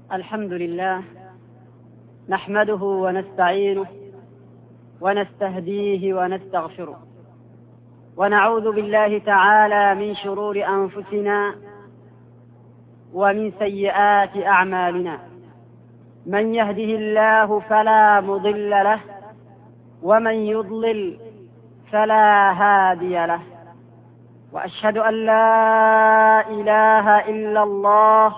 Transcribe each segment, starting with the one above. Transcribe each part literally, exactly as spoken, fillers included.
الحمد لله نحمده ونستعينه ونستهديه ونستغفره، ونعوذ بالله تعالى من شرور أنفسنا ومن سيئات أعمالنا. من يهده الله فلا مضل له، ومن يضلل فلا هادي له، وأشهد أن لا إله إلا الله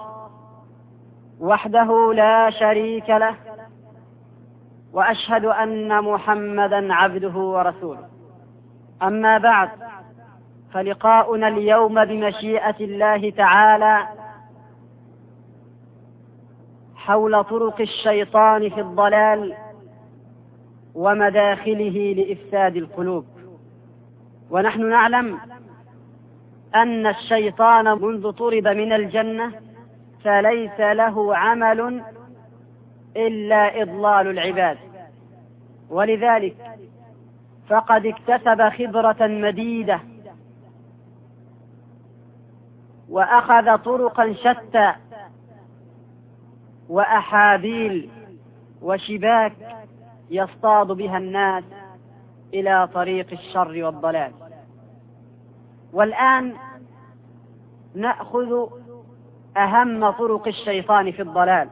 وحده لا شريك له، وأشهد أن محمدا عبده ورسوله. أما بعد، فلقاؤنا اليوم بمشيئة الله تعالى حول طرق الشيطان في الضلال ومداخله لإفساد القلوب. ونحن نعلم أن الشيطان منذ طرد من الجنة فليس له عمل إلا إضلال العباد، ولذلك فقد اكتسب خبرة مديدة وأخذ طرقا شتى وأحابيل وشباك يصطاد بها الناس إلى طريق الشر والضلال. والآن نأخذ أهم طرق الشيطان في الضلال.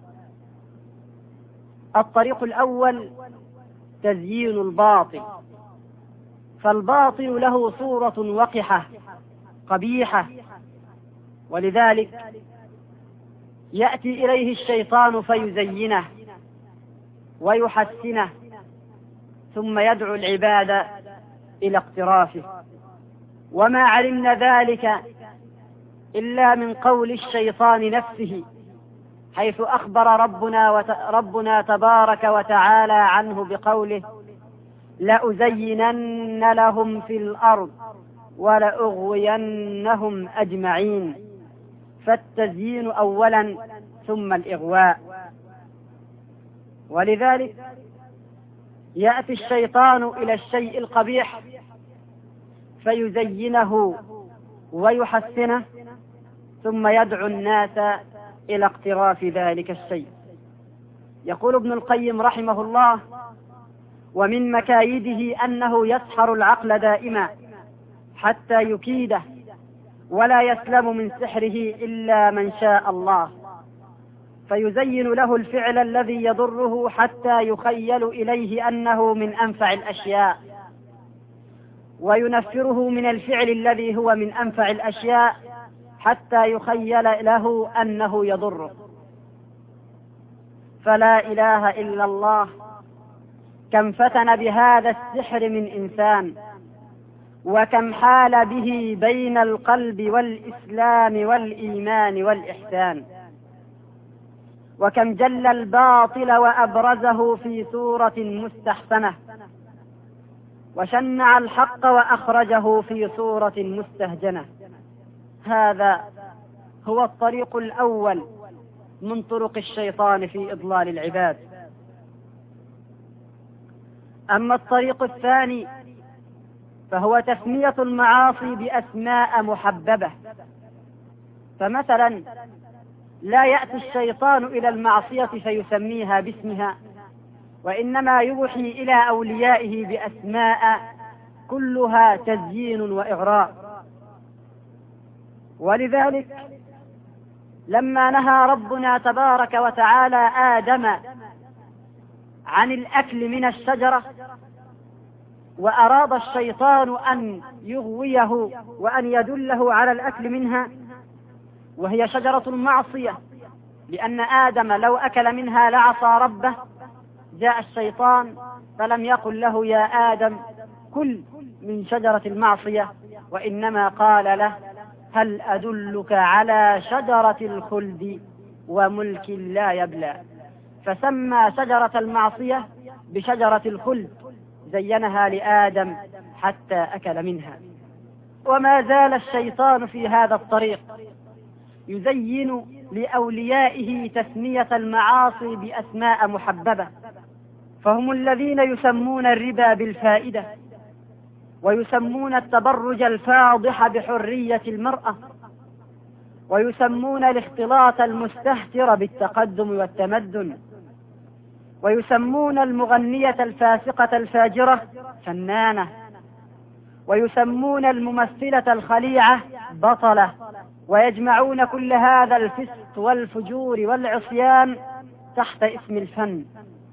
الطريق الأول تزيين الباطل، فالباطل له صورة وقحة قبيحة، ولذلك يأتي إليه الشيطان فيزينه ويحسنه، ثم يدعو العباد إلى اقترافه. وما علمنا ذلك إلا من قول الشيطان نفسه، حيث أخبر ربنا, وت... ربنا تبارك وتعالى عنه بقوله: لأزينن لهم في الأرض ولأغوينهم أجمعين. فالتزيين أولا ثم الإغواء. ولذلك يأتي الشيطان إلى الشيء القبيح فيزينه ويحسنه، ثم يدعو الناس إلى اقتراف ذلك الشيء. يقول ابن القيم رحمه الله: ومن مكايده أنه يسحر العقل دائما حتى يكيده، ولا يسلم من سحره إلا من شاء الله، فيزين له الفعل الذي يضره حتى يخيل إليه أنه من أنفع الأشياء، وينفره من الفعل الذي هو من أنفع الأشياء حتى يخيل له أنه يضره. فلا إله إلا الله، كم فتن بهذا السحر من إنسان، وكم حال به بين القلب والإسلام والإيمان والإحسان، وكم جل الباطل وأبرزه في صورة مستحسنة، وشنع الحق وأخرجه في صورة مستهجنة. هذا هو الطريق الأول من طرق الشيطان في إضلال العباد. أما الطريق الثاني فهو تسمية المعاصي بأسماء محببة. فمثلا لا يأتي الشيطان إلى المعصية فيسميها باسمها، وإنما يوحي إلى أوليائه بأسماء كلها تزيين وإغراء. ولذلك لما نهى ربنا تبارك وتعالى آدم عن الأكل من الشجرة، وأراد الشيطان أن يغويه وأن يدله على الأكل منها، وهي شجرة المعصية، لأن آدم لو أكل منها لعصى ربه، جاء الشيطان فلم يقل له يا آدم كل من شجرة المعصية، وإنما قال له: هل أدلك على شجرة الخلد وملك لا يبلى. فسمى شجرة المعصية بشجرة الخلد، زينها لآدم حتى أكل منها. وما زال الشيطان في هذا الطريق يزين لأوليائه تسمية المعاصي بأسماء محببة، فهم الذين يسمون الربا بالفائدة، ويسمون التبرج الفاضح بحرية المرأة، ويسمون الاختلاط المستهتر بالتقدم والتمدن، ويسمون المغنية الفاسقة الفاجرة فنانة، ويسمون الممثلة الخليعة بطلة، ويجمعون كل هذا الفسق والفجور والعصيان تحت اسم الفن.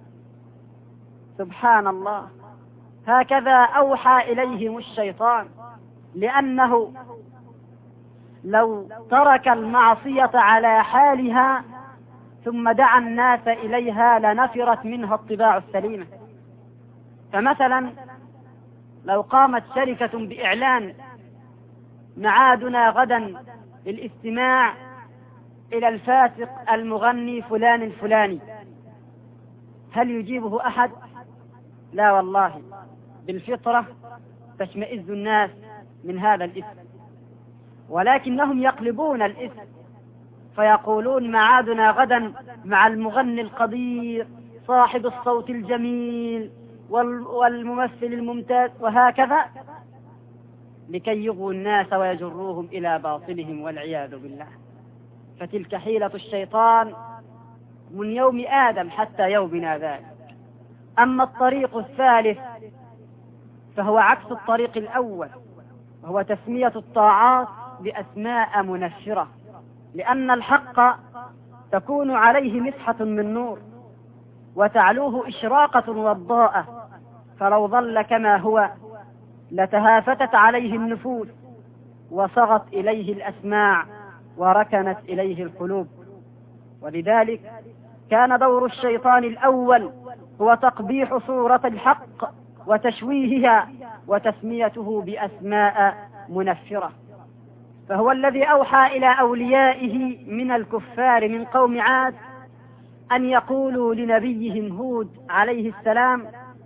سبحان الله، هكذا أوحى إليهم الشيطان، لأنه لو ترك المعصية على حالها ثم دعا الناس إليها لنفرت منها الطباع السليمة. فمثلا لو قامت شركة بإعلان معادنا غدا للاستماع إلى الفاسق المغني فلان الفلاني، هل يجيبه أحد؟ لا والله، بالفطرة تشمئز الناس من هذا الاسم، ولكنهم يقلبون الاسم فيقولون معادنا غدا مع المغني القدير صاحب الصوت الجميل والممثل الممتاز، وهكذا لكي يغووا الناس ويجروهم إلى باطلهم والعياذ بالله. فتلك حيلة الشيطان من يوم آدم حتى يومنا ذلك. أما الطريق الثالث فهو عكس الطريق الأول، وهو تسمية الطاعات بأسماء منفرة، لأن الحق تكون عليه مسحة من نور وتعلوه إشراقة وضاءة، فلو ظل كما هو لتهافتت عليه النفوس وصغت إليه الأسماع وركنت إليه القلوب. ولذلك كان دور الشيطان الأول هو تقبيح صورة الحق وتشويهها وتسميته بأسماء منفرة. فهو الذي أوحى إلى أوليائه من الكفار من قوم عاد أن يقولوا لنبيهم هود عليه السلام: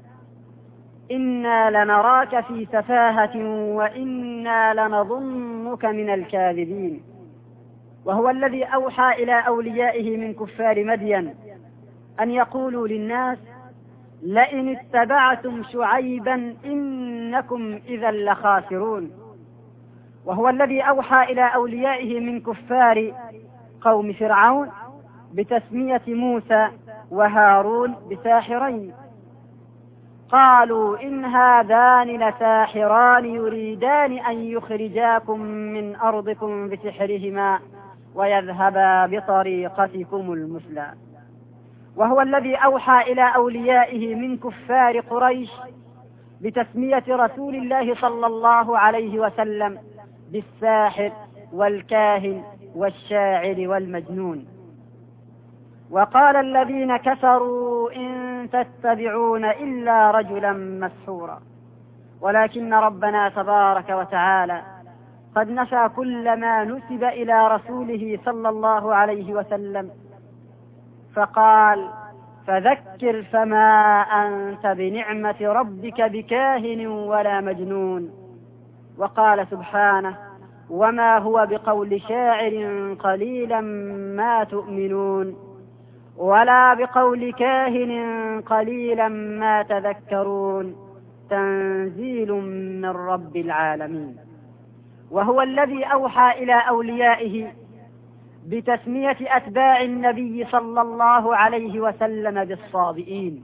إنا لنراك في سفاهة وإنا لنظنك من الكاذبين. وهو الذي أوحى إلى أوليائه من كفار مدين أن يقولوا للناس: لئن اتبعتم شعيبا إنكم إذا لخاسرون. وهو الذي أوحى إلى أوليائه من كفار قوم فرعون بتسمية موسى وهارون بساحرين، قالوا إن هذان لساحران يريدان أن يخرجاكم من أرضكم بسحرهما ويذهبا بطريقتكم المثلى. وهو الذي أوحى إلى أوليائه من كفار قريش بتسمية رسول الله صلى الله عليه وسلم بالساحر والكاهن والشاعر والمجنون. وقال الذين كفروا إن تتبعون إلا رجلا مسحورا. ولكن ربنا تبارك وتعالى قد نفى كل ما نسب إلى رسوله صلى الله عليه وسلم، فقال: فذكر فما أنت بنعمة ربك بكاهن ولا مجنون. وقال سبحانه: وما هو بقول شاعر قليلا ما تؤمنون ولا بقول كاهن قليلا ما تذكرون تنزيل من رب العالمين. وهو الذي أوحى إلى أوليائه بتسمية أتباع النبي صلى الله عليه وسلم بالصابئين.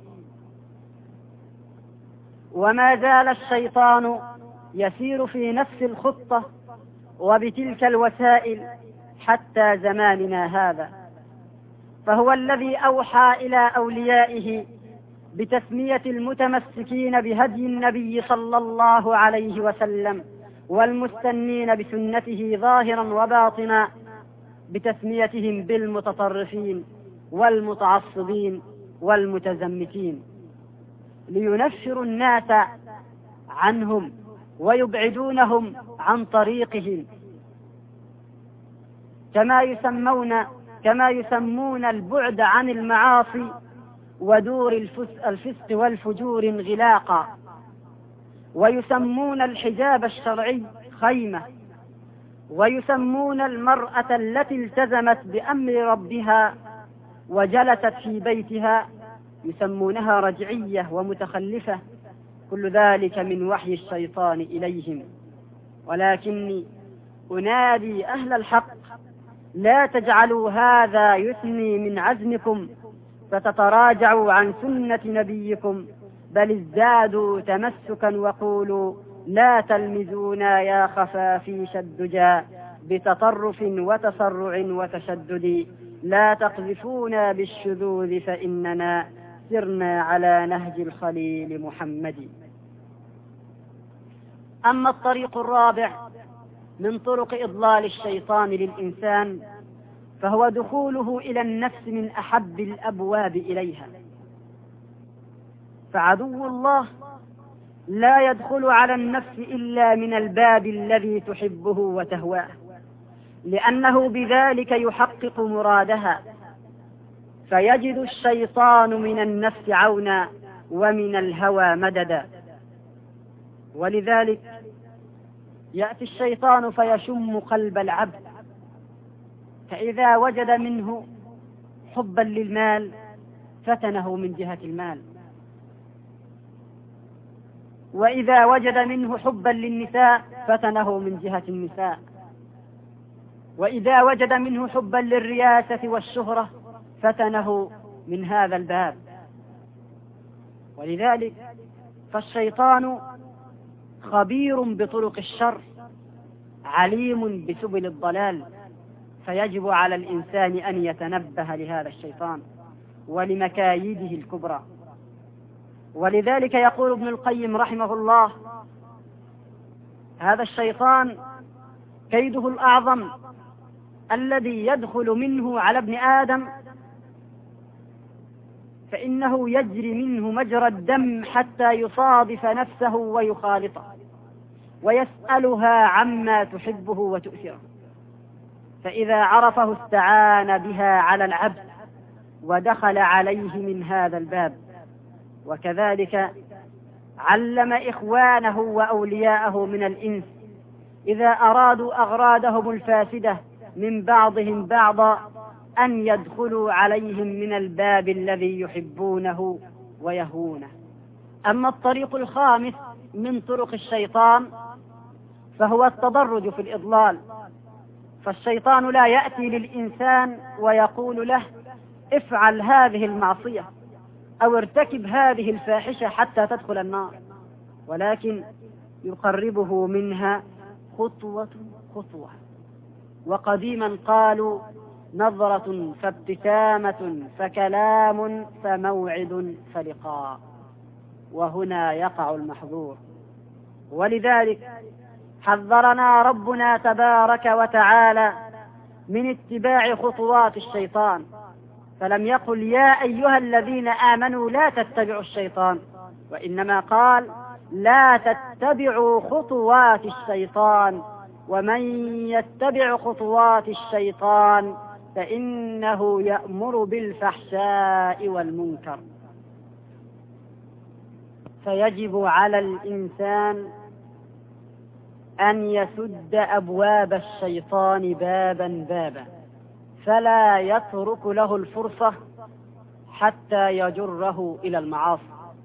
وما زال الشيطان يسير في نفس الخطة وبتلك الوسائل حتى زماننا هذا. فهو الذي أوحى إلى أوليائه بتسمية المتمسكين بهدي النبي صلى الله عليه وسلم والمستنين بسنته ظاهرا وباطنا بتسميتهم بالمتطرفين والمتعصبين والمتزمتين، لينفروا الناس عنهم ويبعدونهم عن طريقهم، كما يسمون كما يسمون البعد عن المعاصي ودور الفسق والفجور انغلاقا، ويسمون الحجاب الشرعي خيمة، ويسمون المرأة التي التزمت بأمر ربها وجلست في بيتها يسمونها رجعية ومتخلفة. كل ذلك من وحي الشيطان إليهم. ولكني أنادي أهل الحق لا تجعلوا هذا يثني من عزمكم فتتراجعوا عن سنة نبيكم، بل ازدادوا تمسكا وقولوا لا تلمزونا يا خفافيش الدجى بتطرف وتسرع وتشدد، لا تقذفونا بالشذوذ فإننا سرنا على نهج الخليل محمد. أما الطريق الرابع من طرق إضلال الشيطان للإنسان فهو دخوله إلى النفس من أحب الأبواب إليها. فعدو الله لا يدخل على النفس إلا من الباب الذي تحبه وتهواه، لأنه بذلك يحقق مرادها، فيجد الشيطان من النفس عونا ومن الهوى مددا. ولذلك يأتي الشيطان فيشم قلب العبد، فإذا وجد منه حبا للمال فتنه من جهة المال، وإذا وجد منه حبا للنساء فتنه من جهة النساء، وإذا وجد منه حبا للرياسة والشهرة فتنه من هذا الباب. ولذلك فالشيطان خبير بطرق الشر عليم بسبل الضلال، فيجب على الإنسان أن يتنبه لهذا الشيطان ولمكايده الكبرى. ولذلك يقول ابن القيم رحمه الله: هذا الشيطان كيده الأعظم الذي يدخل منه على ابن آدم، فإنه يجري منه مجرى الدم حتى يصادف نفسه ويخالطه ويسألها عما تحبه وتؤثره، فإذا عرفه استعان بها على العبد ودخل عليه من هذا الباب. وكذلك علم إخوانه وأولياءه من الإنس إذا أرادوا أغراضهم الفاسدة من بعضهم بعضا أن يدخلوا عليهم من الباب الذي يحبونه ويهونه. أما الطريق الخامس من طرق الشيطان فهو التدرج في الإضلال. فالشيطان لا يأتي للإنسان ويقول له افعل هذه المعصية أو ارتكب هذه الفاحشة حتى تدخل النار، ولكن يقربه منها خطوة خطوة. وقديما قالوا نظرة فابتسامة فكلام فموعد فلقاء، وهنا يقع المحظور. ولذلك حذرنا ربنا تبارك وتعالى من اتباع خطوات الشيطان، فلم يقل يا أيها الذين آمنوا لا تتبعوا الشيطان، وإنما قال لا تتبعوا خطوات الشيطان، ومن يتبع خطوات الشيطان فإنه يأمر بالفحشاء والمنكر. فيجب على الإنسان أن يسد أبواب الشيطان بابا بابا، فلا يترك له الفرصة حتى يجره إلى المعاصي.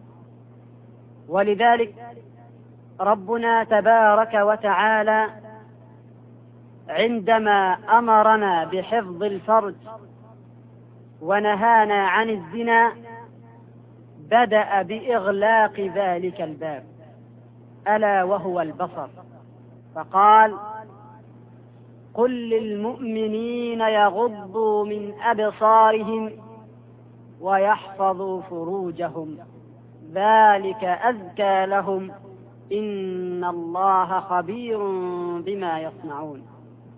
ولذلك ربنا تبارك وتعالى عندما أمرنا بحفظ الفرج ونهانا عن الزنا بدأ بإغلاق ذلك الباب ألا وهو البصر، فقال قل للمؤمنين يغضوا من أبصارهم ويحفظوا فروجهم ذلك أزكى لهم إن الله خبير بما يصنعون.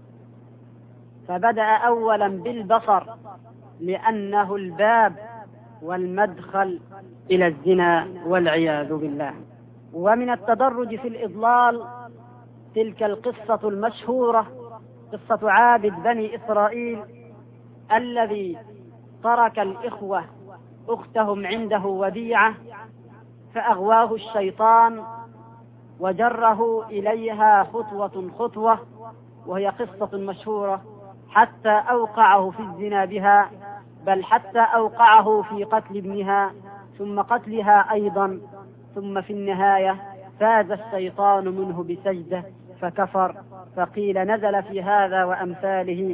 فبدأ أولا بالبصر لأنه الباب والمدخل إلى الزنا والعياذ بالله. ومن التدرج في الإضلال تلك القصة المشهورة، قصة عابد بني إسرائيل الذي ترك الإخوة أختهم عنده وديعة فأغواه الشيطان وجره إليها خطوة خطوة، وهي قصة مشهورة، حتى أوقعه في الزنا بها، بل حتى أوقعه في قتل ابنها ثم قتلها أيضا، ثم في النهاية فاز الشيطان منه بسجدة فكفر، فقيل نزل في هذا وأمثاله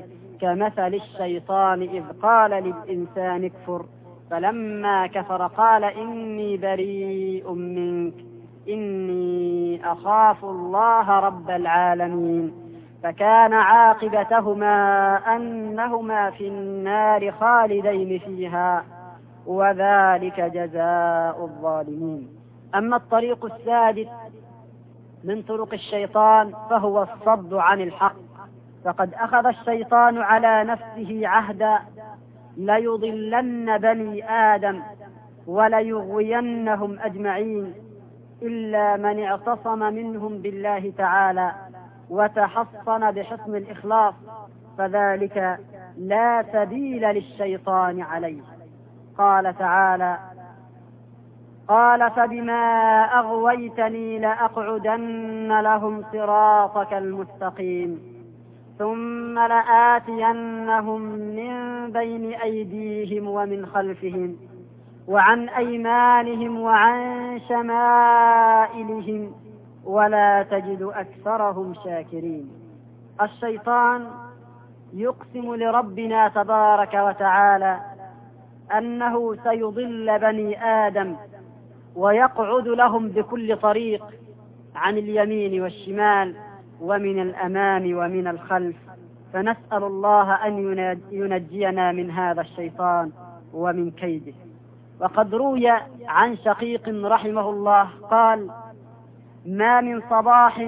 كمثل الشيطان إذ قال للإنسان اكفر فلما كفر قال إني بريء منك إني أخاف الله رب العالمين فكان عاقبتهما أنهما في النار خالدين فيها وذلك جزاء الظالمين. أما الطريق السادس من طرق الشيطان فهو الصد عن الحق، فقد أخذ الشيطان على نفسه عهدا ليضلن بني آدم وليغوينهم أجمعين إلا من اعتصم منهم بالله تعالى وتحصن بحسن الإخلاص فذلك لا سبيل للشيطان عليه. قال تعالى: قال فبما أغويتني لأقعدن لهم صراطك المستقيم ثم لآتينهم من بين أيديهم ومن خلفهم وعن أيمانهم وعن شمائلهم ولا تجد أكثرهم شاكرين. الشيطان يقسم لربنا تبارك وتعالى أنه سيضل بني آدم ويقعد لهم بكل طريق عن اليمين والشمال ومن الأمام ومن الخلف، فنسأل الله أن ينجينا من هذا الشيطان ومن كيده. وقد روي عن شقيق رحمه الله قال: ما من صباح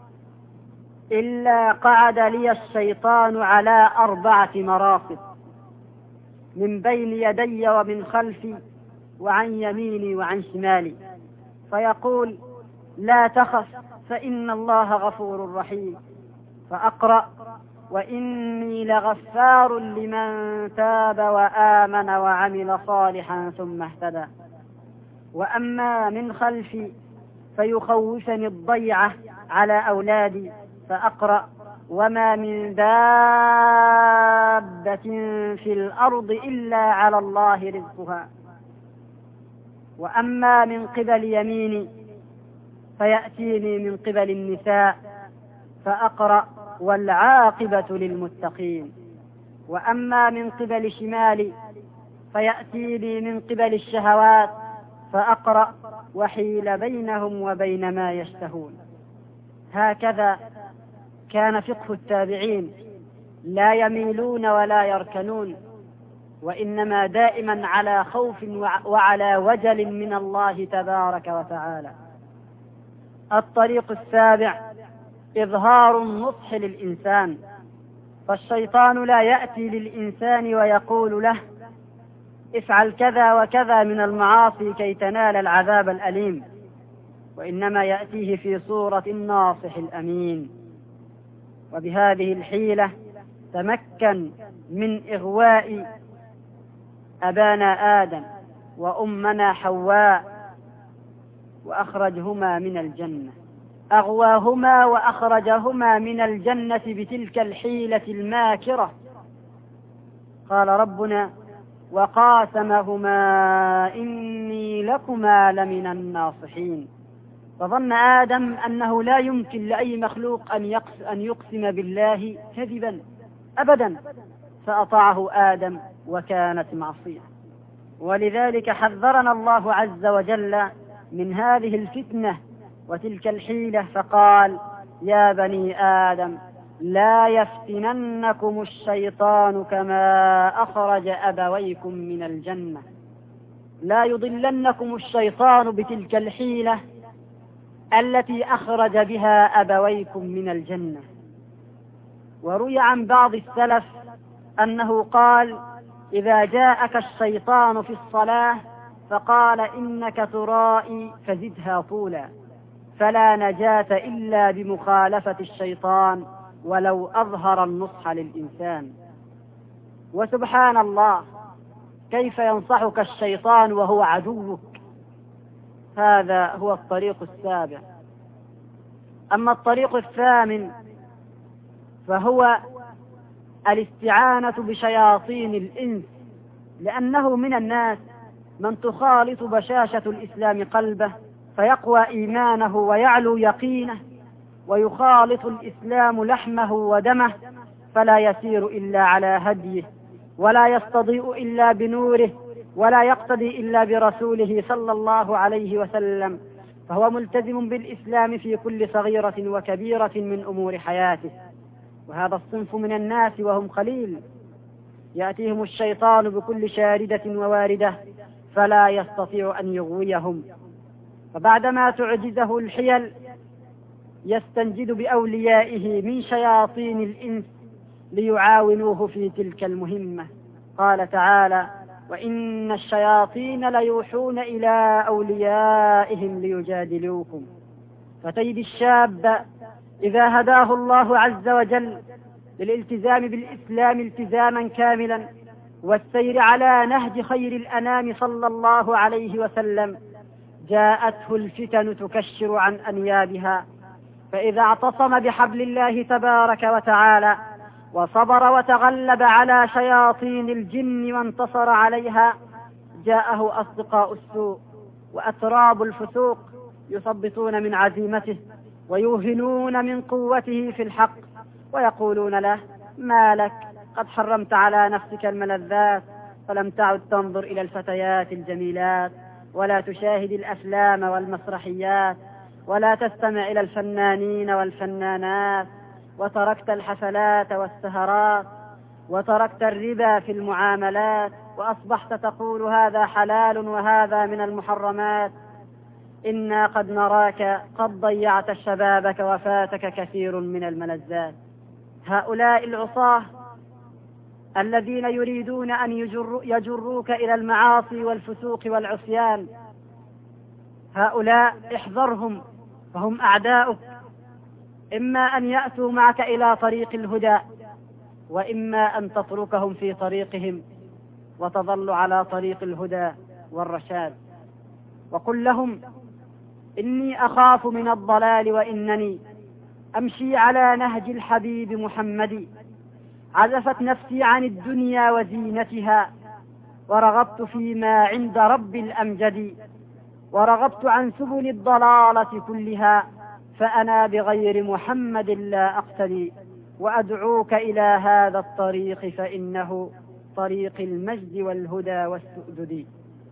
إلا قعد لي الشيطان على أربعة مراصد من بين يدي ومن خلفي وعن يميني وعن شمالي، فيقول: لا تخف فإن الله غفور رحيم، فأقرأ: وإني لغفار لمن تاب وآمن وعمل صالحا ثم اهتدى. وأما من خلفي فيخوفني الضيعة على أولادي، فأقرأ: وما من دابة في الأرض إلا على الله رزقها. وأما من قبل يميني فيأتيني من قبل النساء، فأقرأ: والعاقبة للمتقين. وأما من قبل شمالي فيأتيني من قبل الشهوات، فأقرأ: وحيل بينهم وبين ما يشتهون. هكذا كان فقه التابعين، لا يميلون ولا يركنون، وإنما دائما على خوف وعلى وجل من الله تبارك وتعالى. الطريق السابع إظهار النصح للإنسان، فالشيطان لا يأتي للإنسان ويقول له: افعل كذا وكذا من المعاصي كي تنال العذاب الأليم، وإنما يأتيه في صورة الناصح الأمين. وبهذه الحيلة تمكن من إغواء أبانا آدم وأمنا حواء وأخرجهما من الجنة، أغواهما وأخرجهما من الجنة بتلك الحيلة الماكرة. قال ربنا: وقاسمهما إني لكما لمن الناصحين. فظن آدم أنه لا يمكن لأي مخلوق أن يقسم بالله كذبا أبدا، فأطاعه آدم وكانت معصية. ولذلك حذرنا الله عز وجل من هذه الفتنة وتلك الحيلة، فقال: يا بني آدم لا يفتننكم الشيطان كما أخرج أبويكم من الجنة. لا يضلنكم الشيطان بتلك الحيلة التي أخرج بها أبويكم من الجنة. وروي عن بعض السلف أنه قال: إذا جاءك الشيطان في الصلاة فقال إنك ترائي فزدها طولا، فلا نجاة إلا بمخالفة الشيطان ولو أظهر النصح للإنسان. وسبحان الله، كيف ينصحك الشيطان وهو عدوك؟ هذا هو الطريق السابع. أما الطريق الثامن فهو الاستعانة بشياطين الإنس، لأنه من الناس من تخالط بشاشة الإسلام قلبه فيقوى إيمانه ويعلو يقينه، ويخالط الإسلام لحمه ودمه فلا يسير إلا على هديه، ولا يستضيء إلا بنوره، ولا يقتدي إلا برسوله صلى الله عليه وسلم، فهو ملتزم بالإسلام في كل صغيرة وكبيرة من أمور حياته. وهذا الصنف من الناس وهم قليل، يأتيهم الشيطان بكل شاردة وواردة فلا يستطيع أن يغويهم، فبعدما تعجزه الحيل يستنجد بأوليائه من شياطين الإنس ليعاونوه في تلك المهمة. قال تعالى: وإن الشياطين ليوحون إلى أوليائهم ليجادلوكم. فتجد الشاب إذا هداه الله عز وجل للالتزام بالإسلام التزاما كاملا والسير على نهج خير الأنام صلى الله عليه وسلم، جاءته الفتن تكشر عن أنيابها، فإذا اعتصم بحبل الله تبارك وتعالى وصبر وتغلب على شياطين الجن وانتصر عليها، جاءه أصدقاء السوء وأتراب الفسوق يثبطون من عزيمته ويوهنون من قوته في الحق، ويقولون له: ما لك؟ قد حرمت على نفسك الملذات، فلم تعد تنظر إلى الفتيات الجميلات، ولا تشاهد الأفلام والمسرحيات، ولا تستمع إلى الفنانين والفنانات، وتركت الحفلات والسهرات، وتركت الربا في المعاملات، وأصبحت تقول هذا حلال وهذا من المحرمات. إنا قد نراك قد ضيعت شبابك وفاتك كثير من الملذات. هؤلاء العصاة الذين يريدون أن يجر يجروك إلى المعاصي والفسوق والعصيان، هؤلاء احذرهم، فهم أعداؤك، إما أن يأتوا معك إلى طريق الهدى، وإما أن تتركهم في طريقهم وتظل على طريق الهدى والرشاد. وقل لهم: إني أخاف من الضلال وإنني أمشي على نهج الحبيب محمد، عزفت نفسي عن الدنيا وزينتها، ورغبت فيما عند رب الأمجد، ورغبت عن سبل الضلالة كلها، فأنا بغير محمد لا أقتدي، وأدعوك إلى هذا الطريق فإنه طريق المجد والهدى والسؤدد.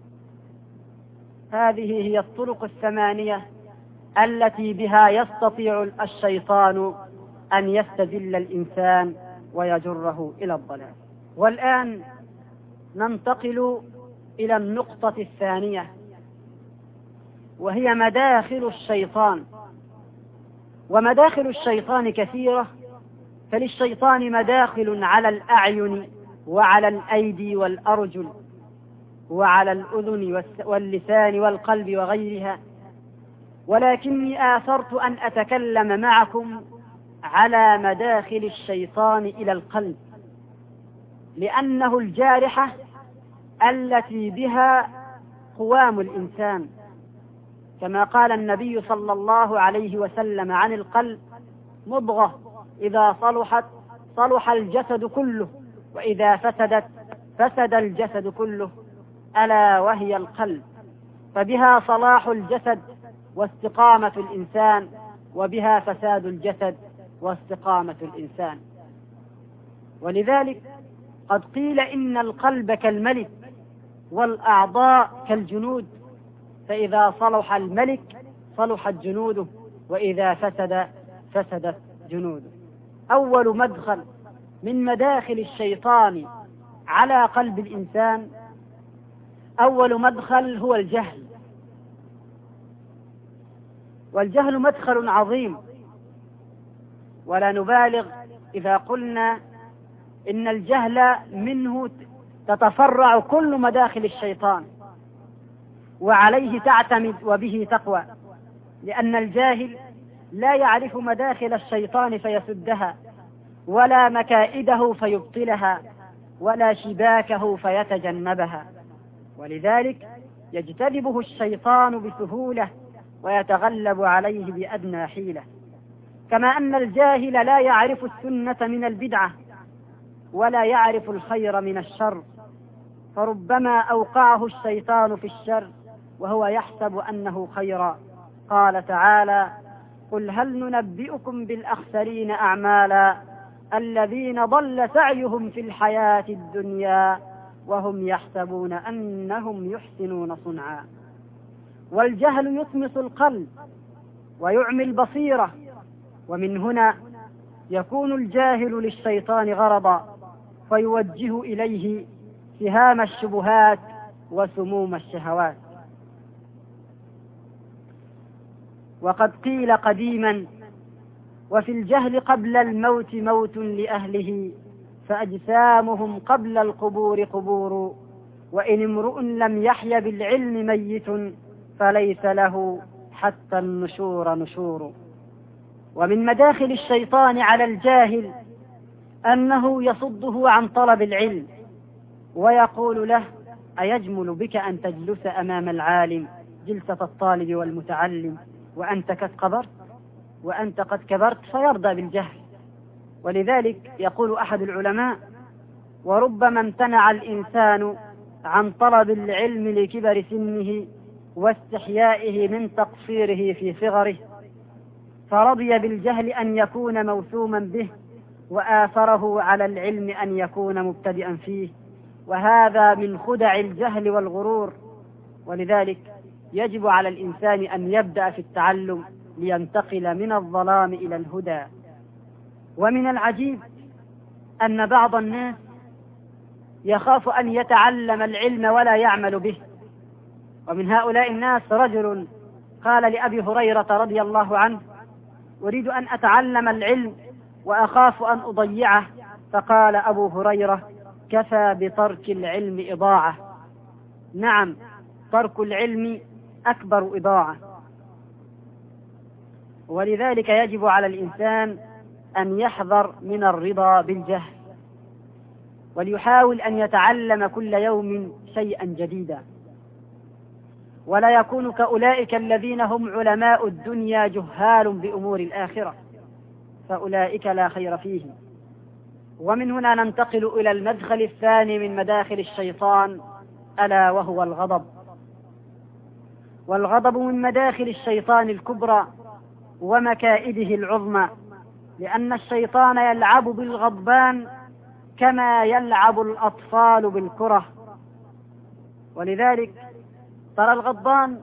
هذه هي الطرق الثمانية التي بها يستطيع الشيطان أن يستذل الإنسان ويجره إلى الضلال. والآن ننتقل إلى النقطة الثانية، وهي مداخل الشيطان. ومداخل الشيطان كثيرة، فللشيطان مداخل على الأعين وعلى الأيدي والأرجل وعلى الأذن واللسان والقلب وغيرها، ولكني آثرت أن أتكلم معكم على مداخل الشيطان إلى القلب، لأنه الجارحة التي بها قوام الإنسان، كما قال النبي صلى الله عليه وسلم عن القلب: مضغة إذا صلحت صلح الجسد كله، وإذا فسدت فسد الجسد كله، ألا وهي القلب. فبها صلاح الجسد واستقامة الإنسان، وبها فساد الجسد واستقامة الإنسان. ولذلك قد قيل إن القلب كالملك والأعضاء كالجنود، فإذا صلح الملك صلحت جنوده، وإذا فسد فسدت جنوده. أول مدخل من مداخل الشيطان على قلب الإنسان، أول مدخل هو الجهل. والجهل مدخل عظيم، ولا نبالغ إذا قلنا إن الجهل منه تتفرع كل مداخل الشيطان، وعليه تعتمد وبه تقوى، لأن الجاهل لا يعرف مداخل الشيطان فيسدها، ولا مكائده فيبطلها، ولا شباكه فيتجنبها، ولذلك يجتذبه الشيطان بسهولة ويتغلب عليه بأدنى حيلة. كما أن الجاهل لا يعرف السنة من البدعة، ولا يعرف الخير من الشر، فربما أوقعه الشيطان في الشر وهو يحسب أنه خيرا. قال تعالى: قل هل ننبئكم بالأخسرين أعمالا الذين ضل سعيهم في الحياة الدنيا وهم يحسبون أنهم يحسنون صنعا. والجهل يطمس القلب ويعمي البصيرة، ومن هنا يكون الجاهل للشيطان غرضا، فيوجه إليه سهام الشبهات وسموم الشهوات. وقد قيل قديما: وفي الجهل قبل الموت موت لأهله، فأجسامهم قبل القبور قبور، وإن امرؤ لم يحي بالعلم ميت، فليس له حتى النشور نشور. ومن مداخل الشيطان على الجاهل أنه يصده عن طلب العلم، ويقول له: أيجمل بك أن تجلس أمام العالم جلسة الطالب والمتعلم وأنت قد كبرت وأنت قد كبرت، فيرضى بالجهل. ولذلك يقول أحد العلماء: وربما امتنع الإنسان عن طلب العلم لكبر سنه واستحيائه من تقصيره في صغره، فرضي بالجهل أن يكون موسوما به، وآثره على العلم أن يكون مبتدئا فيه، وهذا من خدع الجهل والغرور. ولذلك يجب على الإنسان أن يبدأ في التعلم لينتقل من الظلام إلى الهدى. ومن العجيب أن بعض الناس يخاف أن يتعلم العلم ولا يعمل به. ومن هؤلاء الناس رجل قال لأبي هريرة رضي الله عنه: أريد أن أتعلم العلم وأخاف أن أضيعه. فقال أبو هريرة: كفى بترك العلم إضاعة. نعم، ترك العلم أكبر إضاعة. ولذلك يجب على الإنسان أن يحذر من الرضا بالجهل، وليحاول أن يتعلم كل يوم شيئا جديدا، ولا يكون كأولئك الذين هم علماء الدنيا جهال بأمور الآخرة، فأولئك لا خير فيهم. ومن هنا ننتقل إلى المدخل الثاني من مداخل الشيطان، ألا وهو الغضب. والغضب من مداخل الشيطان الكبرى ومكائده العظمى، لأن الشيطان يلعب بالغضبان كما يلعب الأطفال بالكرة. ولذلك ترى الغضبان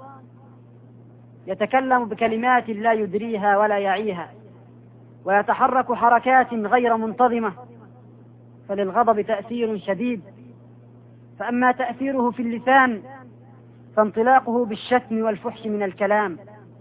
يتكلم بكلمات لا يدريها ولا يعيها، ويتحرك حركات غير منتظمة، فللغضب تأثير شديد. فأما تأثيره في اللسان فانطلاقه بالشتم والفحش من الكلام،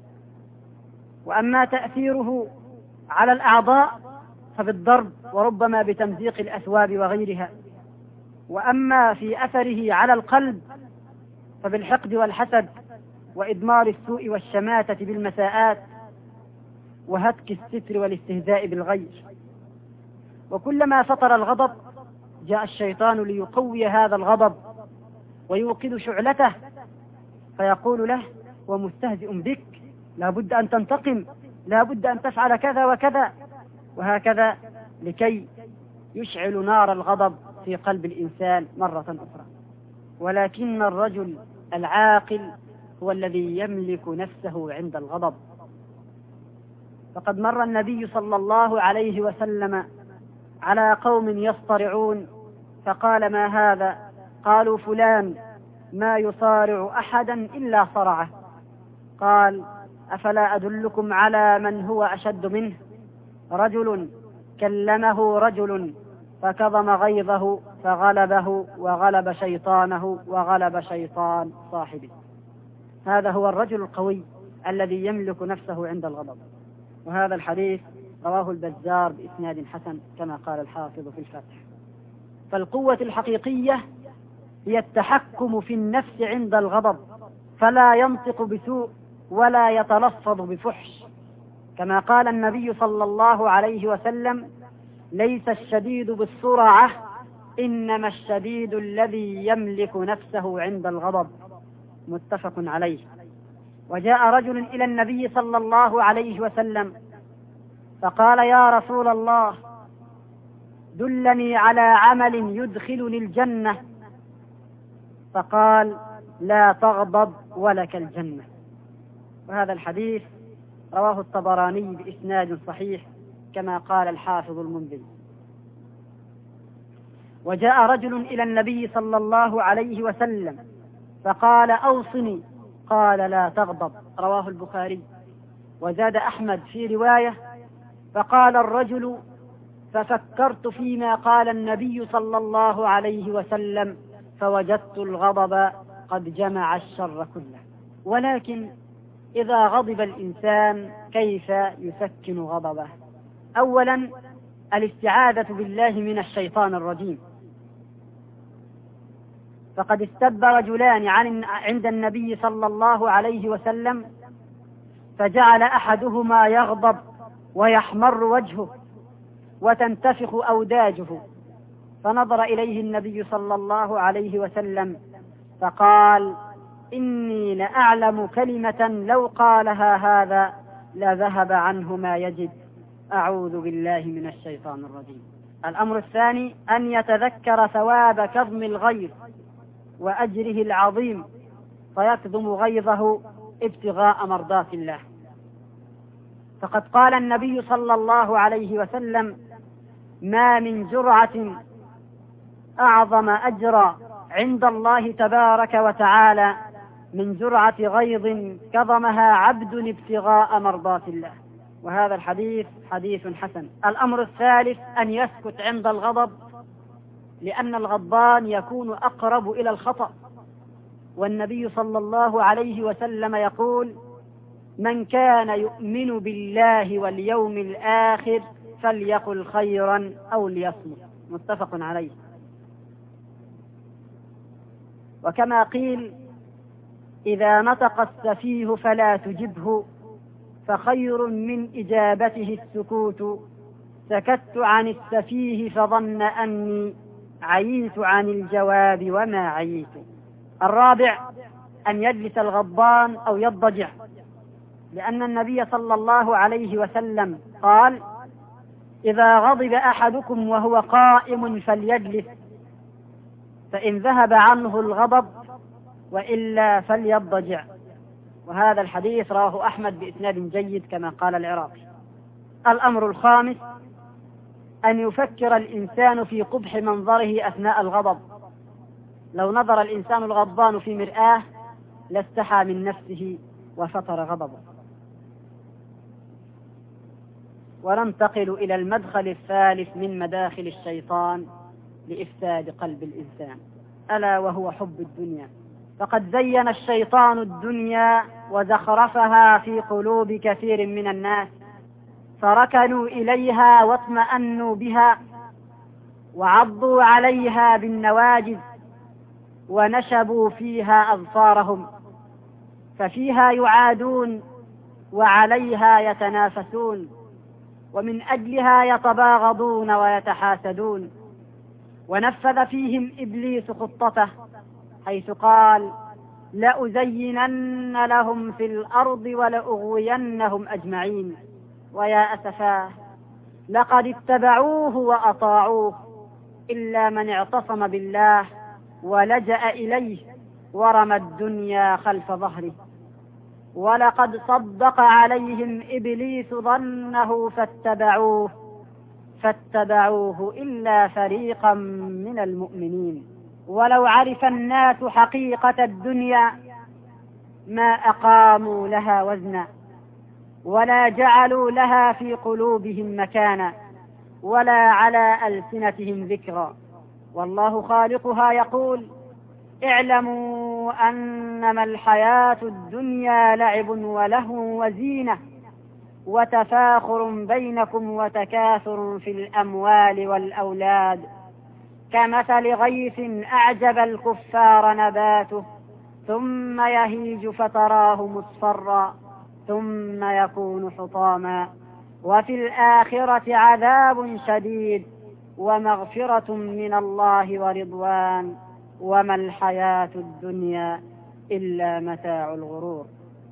وأما تأثيره على الأعضاء فبالضرب وربما بتمزيق الأثواب وغيرها، وأما في أثره على القلب فبالحقد والحسد وإدمار السوء والشماتة بالمساءات وهتك الستر والاستهزاء بالغير. وكلما فطر الغضب جاء الشيطان ليقوي هذا الغضب ويوقد شعلته، فيقول له: ومستهزئ بك، لا بد أن تنتقم، لا بد أن تفعل كذا وكذا، وهكذا لكي يشعل نار الغضب في قلب الإنسان مرة أخرى. ولكن الرجل العاقل هو الذي يملك نفسه عند الغضب. فقد مر النبي صلى الله عليه وسلم على قوم يصطرعون، فقال: ما هذا؟ قالوا: فلان ما يصارع أحدا إلا صرعه. قال: أفلا أدلكم على من هو أشد منه؟ رجل كلمه رجل فكظم غيظه فغلبه وغلب شيطانه وغلب شيطان صاحبه. هذا هو الرجل القوي الذي يملك نفسه عند الغضب. وهذا الحديث رواه البزار بإسناد حسن كما قال الحافظ في الفتح. فالقوة الحقيقية هي التحكم في النفس عند الغضب، فلا ينطق بسوء ولا يتلفظ بفحش، كما قال النبي صلى الله عليه وسلم: ليس الشديد بالسرعة، إنما الشديد الذي يملك نفسه عند الغضب. متفق عليه. وجاء رجل إلى النبي صلى الله عليه وسلم فقال: يا رسول الله، دلني على عمل يدخلني الجنة. فقال: لا تغضب ولك الجنة. وهذا الحديث رواه الطبراني بإسناد صحيح كما قال الحافظ المنذري. وجاء رجل إلى النبي صلى الله عليه وسلم فقال أوصني، قال لا تغضب، رواه البخاري. وزاد أحمد في رواية فقال الرجل ففكرت فيما قال النبي صلى الله عليه وسلم فوجدت الغضب قد جمع الشر كله. ولكن إذا غضب الإنسان كيف يسكن غضبه؟ أولا الاستعاذة بالله من الشيطان الرجيم، فقد استب رجلان عند النبي صلى الله عليه وسلم فجعل أحدهما يغضب ويحمر وجهه وتنتفخ أوداجه، فنظر إليه النبي صلى الله عليه وسلم فقال إني لأعلم كلمة لو قالها هذا لذهب عنه ما يجد، أعوذ بالله من الشيطان الرجيم. الأمر الثاني أن يتذكر ثواب كظم الغيظ وأجره العظيم فيكظم غيظه ابتغاء مرضات الله، فقد قال النبي صلى الله عليه وسلم ما من جرعة أعظم أجرا عند الله تبارك وتعالى من جرعة غيظ كظمها عبد ابتغاء مرضات الله، وهذا الحديث حديث حسن. الأمر الثالث أن يسكت عند الغضب، لأن الغضبان يكون أقرب إلى الخطأ، والنبي صلى الله عليه وسلم يقول من كان يؤمن بالله واليوم الآخر فليقل خيرا أو ليصمت، متفق عليه. وكما قيل إذا نطق السفيه فلا تجبه فخير من إجابته السكوت، سكت عن السفيه فظن أني عييت عن الجواب وما عييت. الرابع أن يجلس الغضبان أو يضجع، لأن النبي صلى الله عليه وسلم قال إذا غضب أحدكم وهو قائم فليجلس فإن ذهب عنه الغضب وإلا فليضجع، وهذا الحديث رواه أحمد بإسناد جيد كما قال العراقي. الأمر الخامس أن يفكر الإنسان في قبح منظره أثناء الغضب، لو نظر الإنسان الغضبان في مرآة لاستحى من نفسه وفطر غضبه. وننتقل إلى المدخل الثالث من مداخل الشيطان لإفساد قلب الإنسان، ألا وهو حب الدنيا. فقد زين الشيطان الدنيا وزخرفها في قلوب كثير من الناس، فركنوا إليها واطمأنوا بها وعضوا عليها بالنواجذ ونشبوا فيها أظفارهم، ففيها يعادون وعليها يتنافسون، ومن أجلها يتباغضون ويتحاسدون. ونفذ فيهم إبليس خطته حيث قال لأزينن لهم في الأرض ولأغوينهم أجمعين. ويا أسفاه لقد اتبعوه وأطاعوه إلا من اعتصم بالله ولجأ إليه ورمى الدنيا خلف ظهره. ولقد صدق عليهم إبليس ظنه فاتبعوه فاتبعوه إلا فريقا من المؤمنين. ولو عرف الناس حقيقة الدنيا ما أقاموا لها وزنا ولا جعلوا لها في قلوبهم مكانا ولا على ألسنتهم ذكرا. والله خالقها يقول اعلموا أنما الحياة الدنيا لعب ولهو وزينة وتفاخر بينكم وتكاثر في الأموال والأولاد كمثل غيث أعجب الكفار نباته ثم يهيج فتراه مصفرا ثم يكون حطاما وفي الآخرة عذاب شديد ومغفرة من الله ورضوان وما الحياة الدنيا إلا متاع الغرور.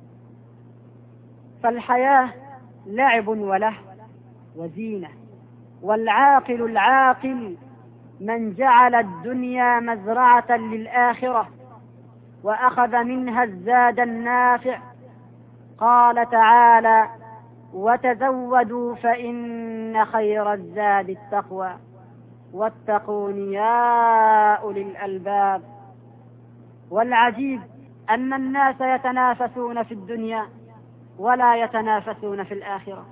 فالحياة لعب وله وزينة، والعاقل العاقل من جعل الدنيا مزرعة للآخرة وأخذ منها الزاد النافع. قال تعالى وتزودوا فإن خير الزاد التقوى واتقون يا أولي الألباب. والعجيب أن الناس يتنافسون في الدنيا ولا يتنافسون في الآخرة،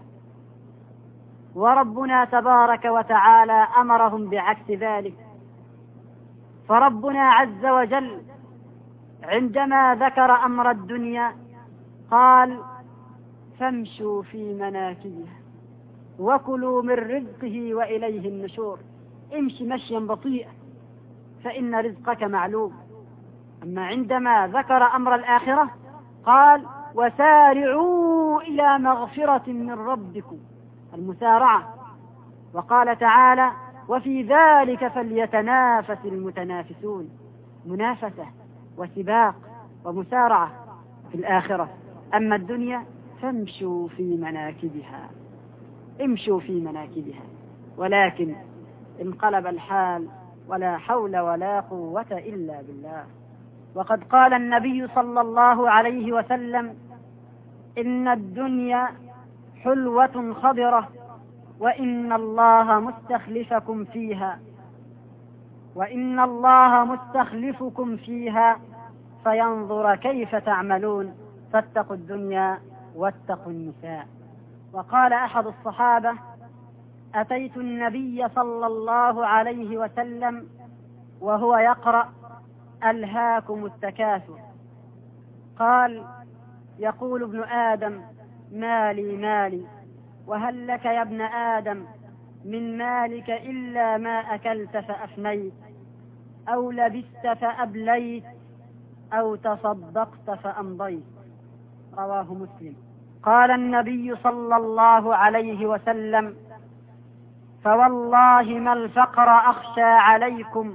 وربنا تبارك وتعالى أمرهم بعكس ذلك. فربنا عز وجل عندما ذكر أمر الدنيا قال: فامشوا في مناكبها وكلوا من رزقه وإليه النشور. امشي مشيا بطيئا فإن رزقك معلوم. أما عندما ذكر أمر الآخرة قال: وسارعوا إلى مغفرة من ربكم، المسارعة. وقال تعالى: وفي ذلك فليتنافس المتنافسون، منافسة وسباق ومسارعة في الآخرة. أما الدنيا فامشوا في مناكبها، امشوا في مناكبها. ولكن انقلب الحال ولا حول ولا قوة إلا بالله. وقد قال النبي صلى الله عليه وسلم: إن الدنيا حلوة خضرة وإن الله مستخلفكم فيها وإن الله مستخلفكم فيها فينظر كيف تعملون، فاتقوا الدنيا واتقوا النساء. وقال أحد الصحابة: أتيت النبي صلى الله عليه وسلم وهو يقرأ: ألهاكم التكاثر. قال: يقول ابن آدم: مالي مالي، وهل لك يا ابن آدم من مالك إلا ما أكلت فأفنيت، أو لبست فأبليت، أو تصدقت فأمضيت. رواه مسلم. قال النبي صلى الله عليه وسلم: فوالله ما الفقر أخشى عليكم،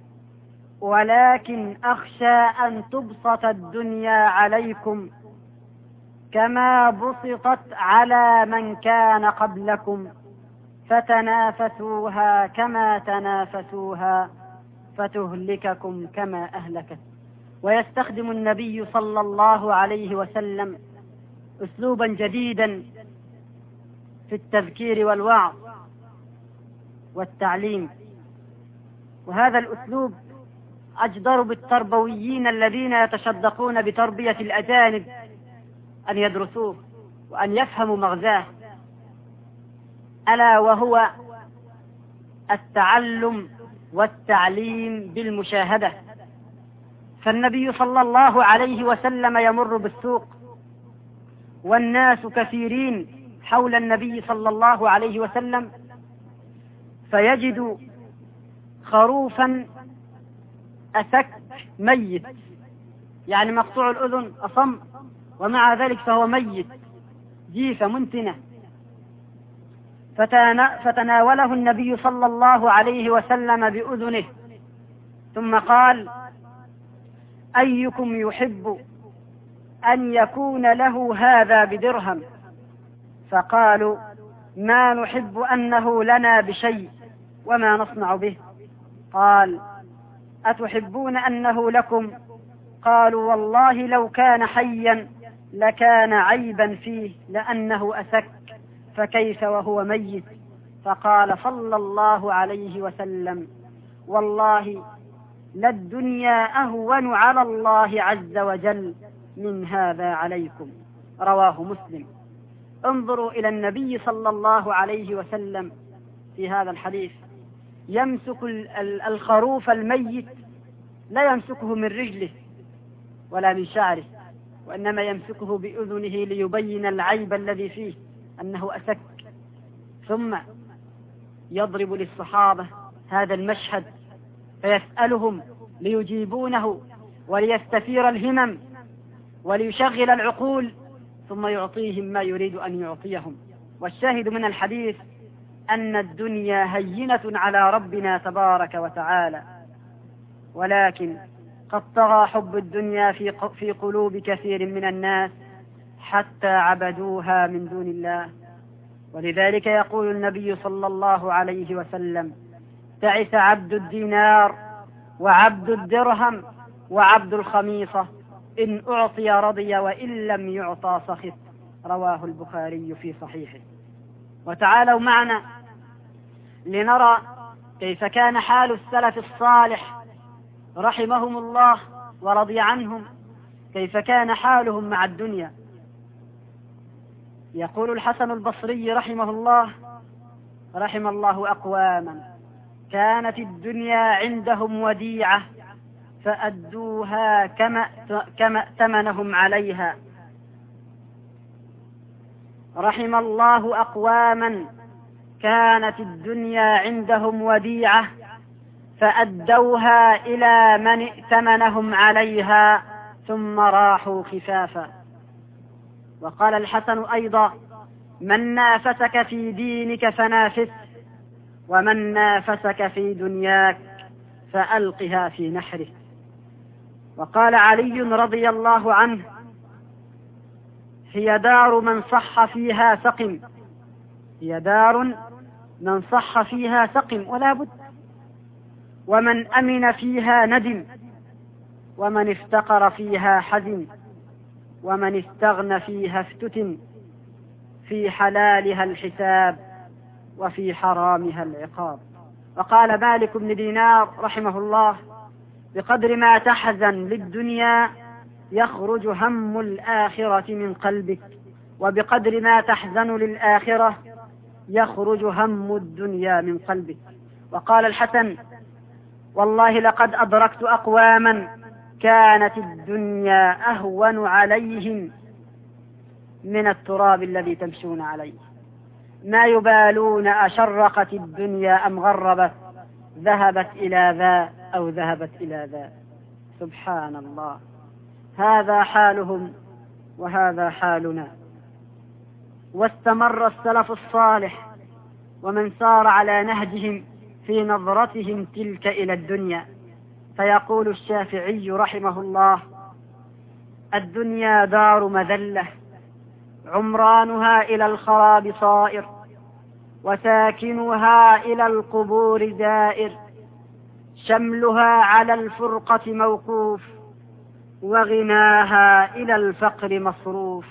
ولكن أخشى أن تبسط الدنيا عليكم كما بسطت على من كان قبلكم، فتنافسوها كما تنافسوها فتهلككم كما أهلكت. ويستخدم النبي صلى الله عليه وسلم أسلوبا جديدا في التذكير والوعظ والتعليم، وهذا الأسلوب أجدر بالتربويين الذين يتشدقون بتربية الأجانب أن يدرسوه وأن يفهموا مغزاه، ألا وهو التعلم والتعليم بالمشاهدة. فالنبي صلى الله عليه وسلم يمر بالسوق والناس كثيرين حول النبي صلى الله عليه وسلم، فيجد خروفا أسك ميت، يعني مقطوع الأذن أصم، ومع ذلك فهو ميت، جيفة منتنة. فتناوله النبي صلى الله عليه وسلم بأذنه ثم قال: أيكم يحب أن يكون له هذا بدرهم؟ فقالوا: ما نحب أنه لنا بشيء وما نصنع به. قال: أتحبون أنه لكم؟ قالوا: والله لو كان حيا لكان عيبا فيه لأنه أسك، فكيف وهو ميت؟ فقال صلى الله عليه وسلم: والله للدنيا أهون على الله عز وجل من هذا عليكم. رواه مسلم. انظروا إلى النبي صلى الله عليه وسلم في هذا الحديث، يمسك الخروف الميت، لا يمسكه من رجله ولا من شعره، وإنما يمسكه بأذنه ليبين العيب الذي فيه أنه أسك. ثم يضرب للصحابة هذا المشهد فيسألهم ليجيبونه وليستثير الهمم وليشغل العقول، ثم يعطيهم ما يريد أن يعطيهم. والشاهد من الحديث أن الدنيا هينة على ربنا تبارك وتعالى، ولكن قد طغى حب الدنيا في في قلوب كثير من الناس حتى عبدوها من دون الله. ولذلك يقول النبي صلى الله عليه وسلم: تعس عبد الدينار وعبد الدرهم وعبد الخميصة، إن أعطي رضي وإن لم يعطى سخط. رواه البخاري في صحيحه. وتعالوا معنا لنرى كيف كان حال السلف الصالح رحمهم الله ورضي عنهم، كيف كان حالهم مع الدنيا. يقول الحسن البصري رحمه الله: رحم الله أقواما كانت الدنيا عندهم وديعة فأدوها كما كما ائتمنهم عليها. رحم الله أقواما كانت الدنيا عندهم وديعة فأدوها إلى من ائتمنهم عليها ثم راحوا خفافا. وقال الحسن أيضا: من نافسك في دينك فنافسه، ومن نافسك في دنياك فألقها في نحره. وقال علي رضي الله عنه: هي دار من صح فيها سقم، هي دار من صح فيها سقم ولا بد، ومن أمن فيها ندم، ومن افتقر فيها حزن، ومن استغنى فيها افتتن، في حلالها الحساب وفي حرامها العقاب. وقال مالك بن دينار رحمه الله: بقدر ما تحزن للدنيا يخرج هم الآخرة من قلبك، وبقدر ما تحزن للآخرة يخرج هم الدنيا من قلبك. وقال الحسن: والله لقد أدركت أقواما كانت الدنيا أهون عليهم من التراب الذي تمشون عليه، ما يبالون أشرقت الدنيا أم غربت، ذهبت إلى ذا أو ذهبت إلى ذا. سبحان الله، هذا حالهم وهذا حالنا. واستمر السلف الصالح ومن سار على نهجهم في نظرتهم تلك إلى الدنيا. فيقول الشافعي رحمه الله: الدنيا دار مذلة عمرانها إلى الخراب صائر، وساكنها إلى القبور زائر، شملها على الفرقة موقوف، وغناها إلى الفقر مصروف.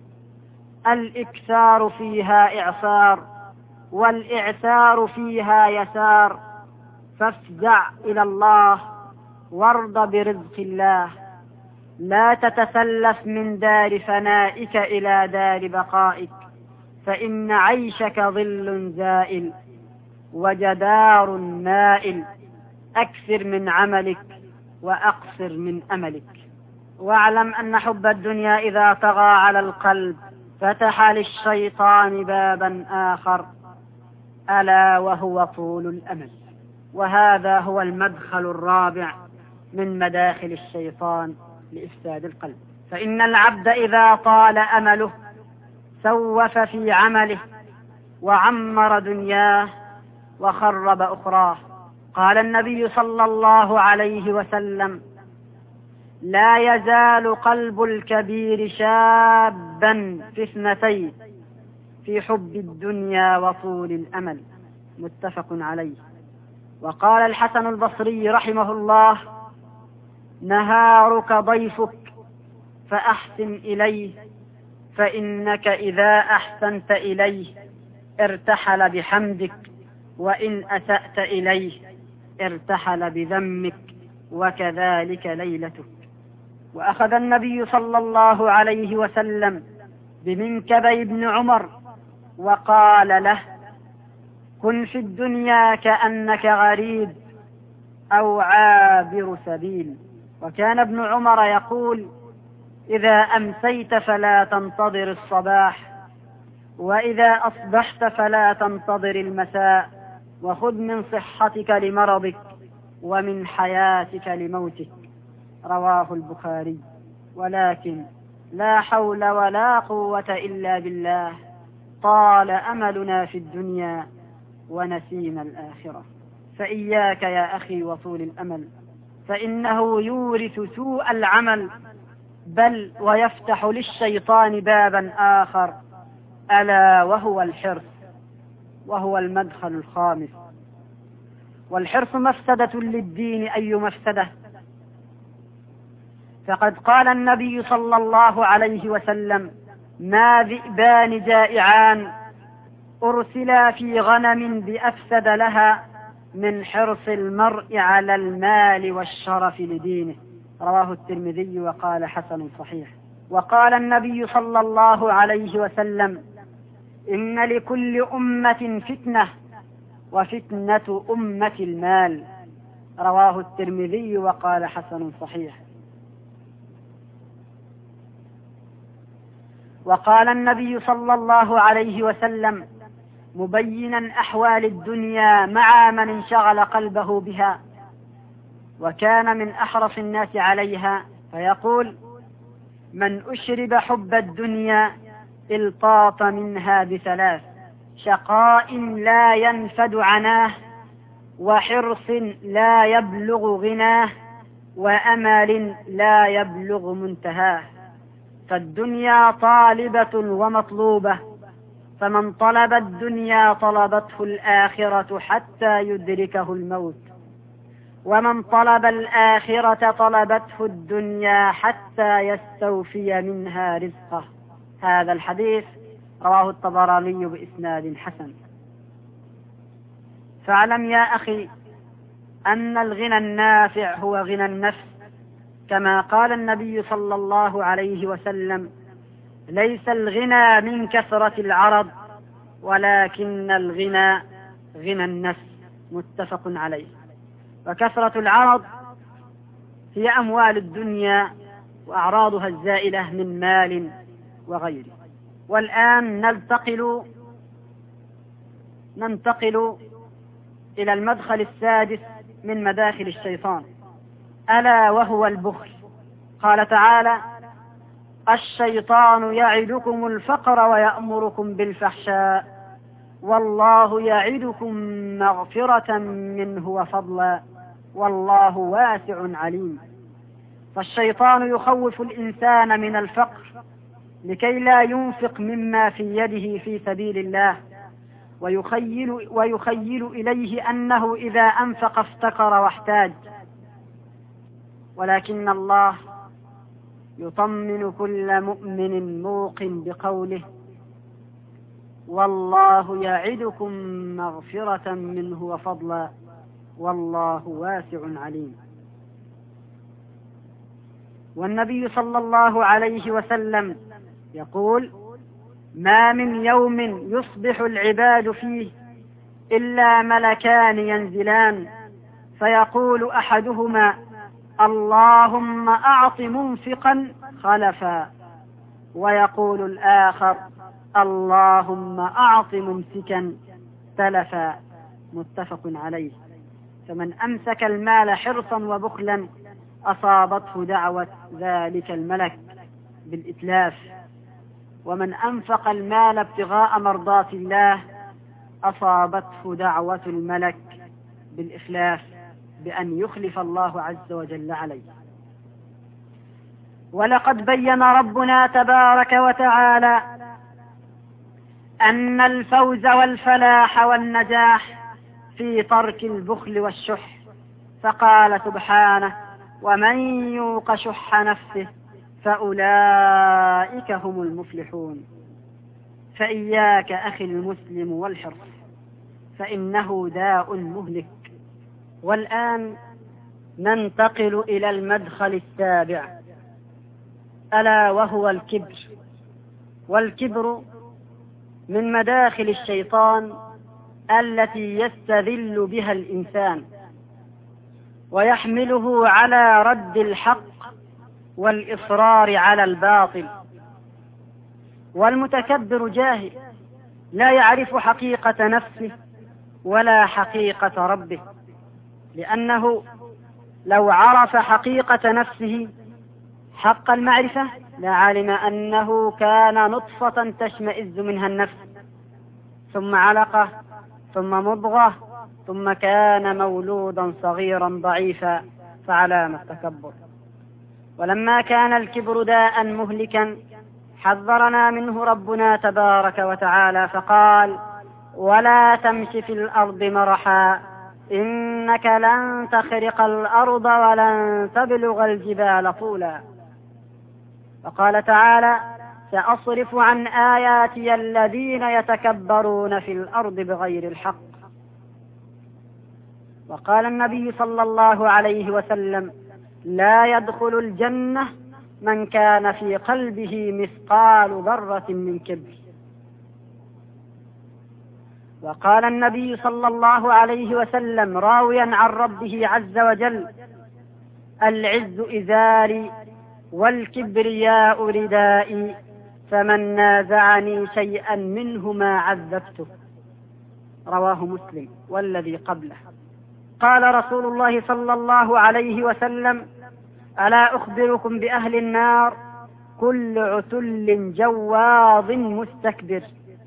الإكثار فيها إعسار، والإعسار فيها يسار، فافزع إلى الله وارض برزق الله، لا تتسلف من دار فنائك إلى دار بقائك، فإن عيشك ظل زائل وجدار مائل، أكثر من عملك وأقصر من أملك. واعلم أن حب الدنيا إذا طغى على القلب فتح للشيطان بابا آخر، ألا وهو طول الأمل. وهذا هو المدخل الرابع من مداخل الشيطان لإفساد القلب. فإن العبد إذا طال أمله سوف في عمله وعمر دنياه وخرب أخراه. قال النبي صلى الله عليه وسلم: لا يزال قلب الكبير شابا في اثنتين، في حب الدنيا وطول الأمل. متفق عليه. وقال الحسن البصري رحمه الله: نهارك ضيفك فأحسن إليه، فإنك إذا أحسنت إليه ارتحل بحمدك، وإن أسأت إليه ارتحل بذمك، وكذلك ليلتك. وأخذ النبي صلى الله عليه وسلم بمنكبي ابن عمر وقال له: كن في الدنيا كأنك غريب أو عابر سبيل. وكان ابن عمر يقول: إذا أمسيت فلا تنتظر الصباح، وإذا أصبحت فلا تنتظر المساء، وخذ من صحتك لمرضك ومن حياتك لموتك. رواه البخاري. ولكن لا حول ولا قوة إلا بالله، طال أملنا في الدنيا ونسينا الآخرة. فإياك يا أخي وطول الأمل، فإنه يورث سوء العمل، بل ويفتح للشيطان بابا آخر، ألا وهو الحرص، وهو المدخل الخامس. والحرص مفسدة للدين أي مفسدة، فقد قال النبي صلى الله عليه وسلم: ما ذئبان جائعان أرسلا في غنم بأفسد لها من حرص المرء على المال والشرف لدينه. رواه الترمذي وقال حسن صحيح. وقال النبي صلى الله عليه وسلم: إن لكل أمة فتنة وفتنة أمة المال. رواه الترمذي وقال حسن صحيح. وقال النبي صلى الله عليه وسلم مبينا أحوال الدنيا مع من انشغل قلبه بها وكان من أحرص الناس عليها، فيقول: من أشرب حب الدنيا الطاط منها بثلاث: شقاء لا ينفد عناه، وحرص لا يبلغ غناه، وأمل لا يبلغ منتهاه. فالدنيا طالبة ومطلوبة، فمن طلب الدنيا طلبته الآخرة حتى يدركه الموت، ومن طلب الآخرة طلبته الدنيا حتى يستوفي منها رزقه. هذا الحديث رواه الطبراني بإسناد حسن. فاعلم يا أخي أن الغنى النافع هو غنى النفس، كما قال النبي صلى الله عليه وسلم: ليس الغنى من كثرة العرض ولكن الغنى غنى النفس. متفق عليه. وكثرة العرض هي أموال الدنيا وأعراضها الزائلة من مال وغيره. والآن ننتقل ننتقل إلى المدخل السادس من مداخل الشيطان، ألا وهو البخل. قال تعالى: الشيطان يعدكم الفقر ويأمركم بالفحشاء والله يعدكم مغفرة منه وفضلا والله واسع عليم. فالشيطان يخوف الإنسان من الفقر لكي لا ينفق مما في يده في سبيل الله، ويخيل, ويخيل إليه أنه إذا أنفق افتقر واحتاج. ولكن الله يطمن كل مؤمن موقن بقوله: والله يعدكم مغفرة منه وفضلا والله واسع عليم. والنبي صلى الله عليه وسلم يقول: ما من يوم يصبح العباد فيه إلا ملكان ينزلان فيقول أحدهما: اللهم أعط منفقا خلفا، ويقول الآخر: اللهم أعط ممسكا تلفا. متفق عليه. فمن أمسك المال حرصا وبخلا أصابته دعوة ذلك الملك بالإتلاف، ومن أنفق المال ابتغاء مرضات الله أصابته دعوة الملك بالإخلاف، بأن يخلف الله عز وجل عليه. ولقد بين ربنا تبارك وتعالى أن الفوز والفلاح والنجاح في ترك البخل والشح، فقال سبحانه: ومن يوق شح نفسه فأولئك هم المفلحون. فإياك أخي المسلم والحرص، فإنه داء مهلك. والآن ننتقل إلى المدخل السابع، ألا وهو الكبر. والكبر من مداخل الشيطان التي يستذل بها الإنسان ويحمله على رد الحق والإصرار على الباطل. والمتكبر جاهل لا يعرف حقيقة نفسه ولا حقيقة ربه، لأنه لو عرف حقيقة نفسه حق المعرفة لعلم أنه كان نطفة تشمئز منها النفس، ثم علقة، ثم مضغة، ثم كان مولودا صغيرا ضعيفا، فعلامة التكبر. ولما كان الكبر داء مهلكا حذرنا منه ربنا تبارك وتعالى فقال: ولا تمش في الأرض مرحا إنك لن تخرق الأرض ولن تبلغ الجبال طولا. وقال تعالى: سأصرف عن آياتي الذين يتكبرون في الأرض بغير الحق. وقال النبي صلى الله عليه وسلم: لا يدخل الجنة من كان في قلبه مثقال ذرة من كبر. وقال النبي صلى الله عليه وسلم راويا عن ربه عز وجل: العز إزاري والكبرياء ردائي، فمن نازعني شيئا منهما عذبته. رواه مسلم والذي قبله. قال رسول الله صلى الله عليه وسلم: ألا أخبركم بأهل النار؟ كل عتل جواظ مستكبر.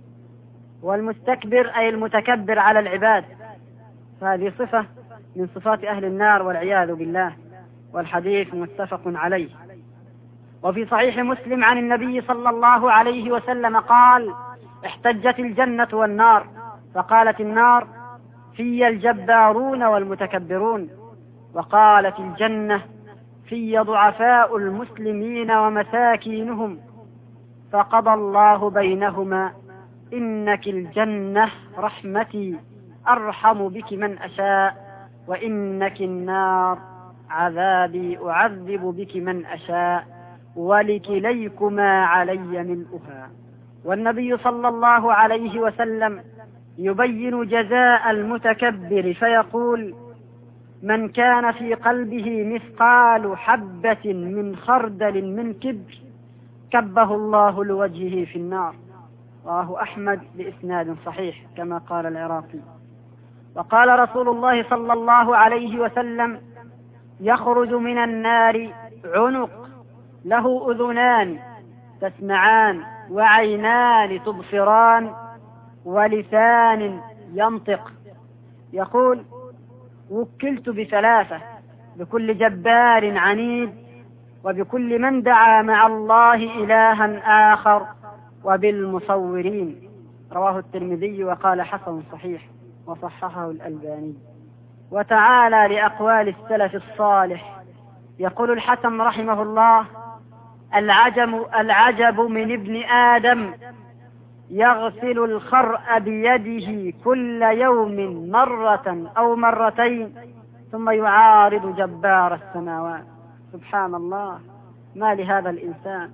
والمستكبر أي المتكبر على العباد، فهذه صفة من صفات أهل النار والعياذ بالله، والحديث متفق عليه. وفي صحيح مسلم عن النبي صلى الله عليه وسلم قال: احتجت الجنة والنار، فقالت النار: في الجبارون والمتكبرون. وقالت الجنة: في ضعفاء المسلمين ومساكينهم. فقضى الله بينهما: إنك الجنة رحمتي أرحم بك من أشاء، وإنك النار عذابي أعذب بك من أشاء، ولكليكما علي ملؤها. والنبي صلى الله عليه وسلم يبين جزاء المتكبر فيقول: من كان في قلبه مثقال حبة من خردل من كبر كبه الله لوجهه في النار. رواه أحمد بإسناد صحيح كما قال العراقي. وقال رسول الله صلى الله عليه وسلم: يخرج من النار عنق له أذنان تسمعان، وعينان تبصران، ولسان ينطق. يقول: وكلت بثلاثة: بكل جبار عنيد، وبكل من دعا مع الله إلها آخر، وبالمصورين. رواه الترمذي وقال حسن صحيح، وصححه الألباني. وتعالى لأقوال السلف الصالح. يقول الحسن رحمه الله: العجب, العجب من ابن آدم يغسل الخرأ بيده كل يوم مرة أو مرتين ثم يعارض جبار السماوات. سبحان الله، ما لهذا الإنسان.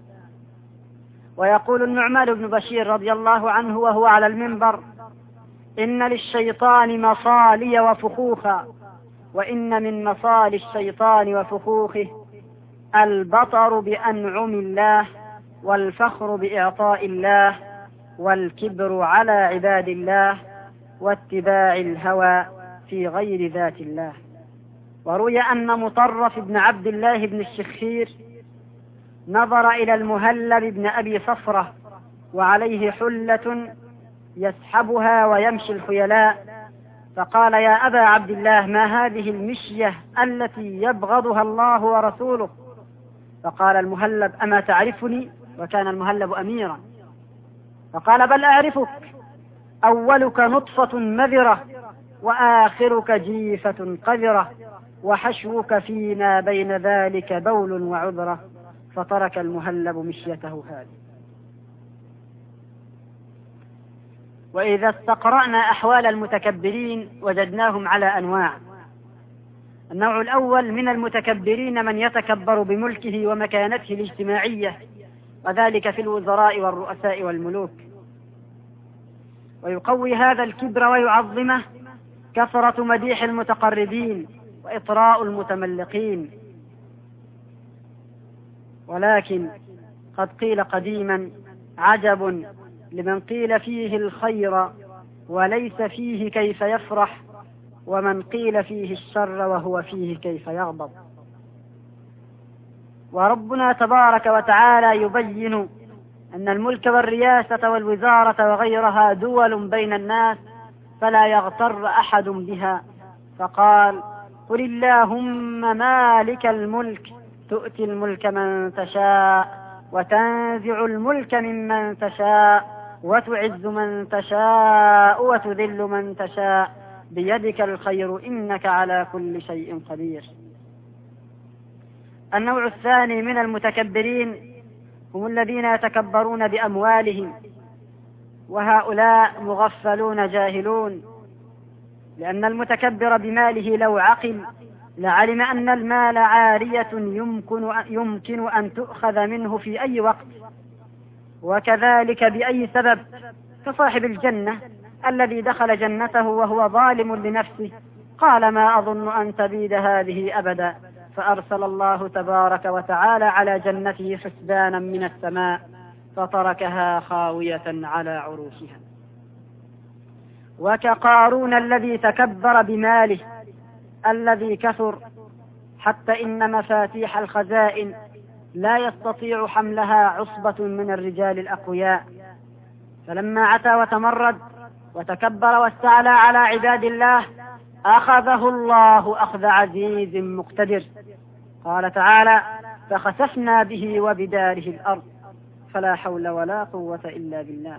ويقول النعمان بن بشير رضي الله عنه وهو على المنبر: إن للشيطان مصالي وفخوخا، وإن من مصالي الشيطان وفخوخه البطر بأنعم الله، والفخر بإعطاء الله، والكبر على عباد الله، واتباع الهوى في غير ذات الله. وروي أن مطرف بن عبد الله بن الشخير نظر إلى المهلب بن أبي صفرة وعليه حلة يسحبها ويمشي الخيلاء، فقال: يا أبا عبد الله، ما هذه المشية التي يبغضها الله ورسوله؟ فقال المهلب: أما تعرفني؟ وكان المهلب أميرا. فقال: بل أعرفك، أولك نطفة مذرة، وآخرك جيفة قذرة، وحشوك فيما بين ذلك بول وعذرة. فترك المهلب مشيته هذه. وإذا استقرأنا أحوال المتكبرين وجدناهم على أنواع. النوع الأول من المتكبرين من يتكبر بملكه ومكانته الاجتماعية، وذلك في الوزراء والرؤساء والملوك، ويقوي هذا الكبر ويعظمه كثرة مديح المتقربين وإطراء المتملقين. ولكن قد قيل قديما: عجب لمن قيل فيه الخير وليس فيه كيف يفرح، ومن قيل فيه الشر وهو فيه كيف يغضب. وربنا تبارك وتعالى يبين أن الملك والرياسة والوزارة وغيرها دول بين الناس، فلا يغتر أحد بها. فقال: قل اللهم مالك الملك تؤتي الملك من تشاء، وتنزع الملك ممن تشاء، وتعز من تشاء، وتذل من تشاء، بيدك الخير إنك على كل شيء قدير. النوع الثاني من المتكبرين هم الذين يتكبرون بأموالهم، وهؤلاء مغفلون جاهلون، لأن المتكبر بماله لو عقل لعلم أن المال عارية يمكن, يمكن أن تؤخذ منه في أي وقت، وكذلك بأي سبب، كصاحب الجنة الذي دخل جنته وهو ظالم لنفسه قال ما أظن أن تبيد هذه أبدا، فأرسل الله تبارك وتعالى على جنته حسبانا من السماء فتركها خاوية على عروشها. وكقارون الذي تكبر بماله الذي كثر حتى إن مفاتيح الخزائن لا يستطيع حملها عصبة من الرجال الأقوياء، فلما عتى وتمرد وتكبر واستعلى على عباد الله أخذه الله أخذ عزيز مقتدر. قال تعالى فخسفنا به وبداره الأرض فلا حول ولا قوة إلا بالله.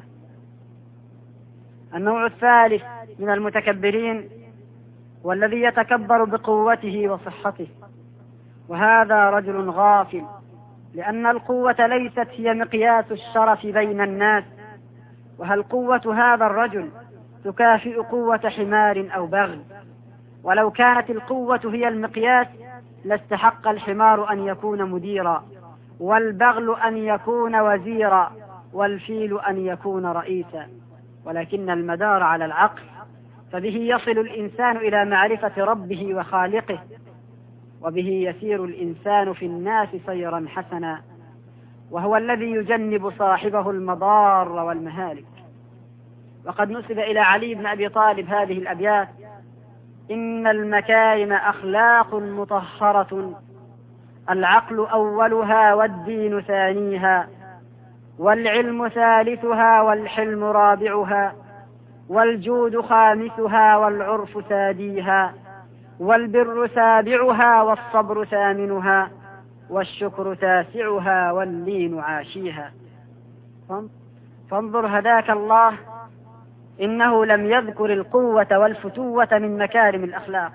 النوع الثالث من المتكبرين والذي يتكبر بقوته وصحته، وهذا رجل غافل، لأن القوة ليست هي مقياس الشرف بين الناس، وهل قوة هذا الرجل تكافئ قوة حمار أو بغل؟ ولو كانت القوة هي المقياس لاستحق الحمار أن يكون مديرا، والبغل أن يكون وزيرا، والفيل أن يكون رئيسا، ولكن المدار على العقل، فبه يصل الإنسان إلى معرفة ربه وخالقه، وبه يسير الإنسان في الناس سيرا حسنا، وهو الذي يجنب صاحبه المضار والمهالك. وقد نسب إلى علي بن أبي طالب هذه الأبيات: إن المكارم أخلاق مطهرة، العقل أولها والدين ثانيها، والعلم ثالثها والحلم رابعها، والجود خامسها والعرف ساديها، والبر سابعها والصبر ثامنها، والشكر تاسعها واللين عاشيها. فانظر هداك الله، إنه لم يذكر القوة والفتوة من مكارم الأخلاق،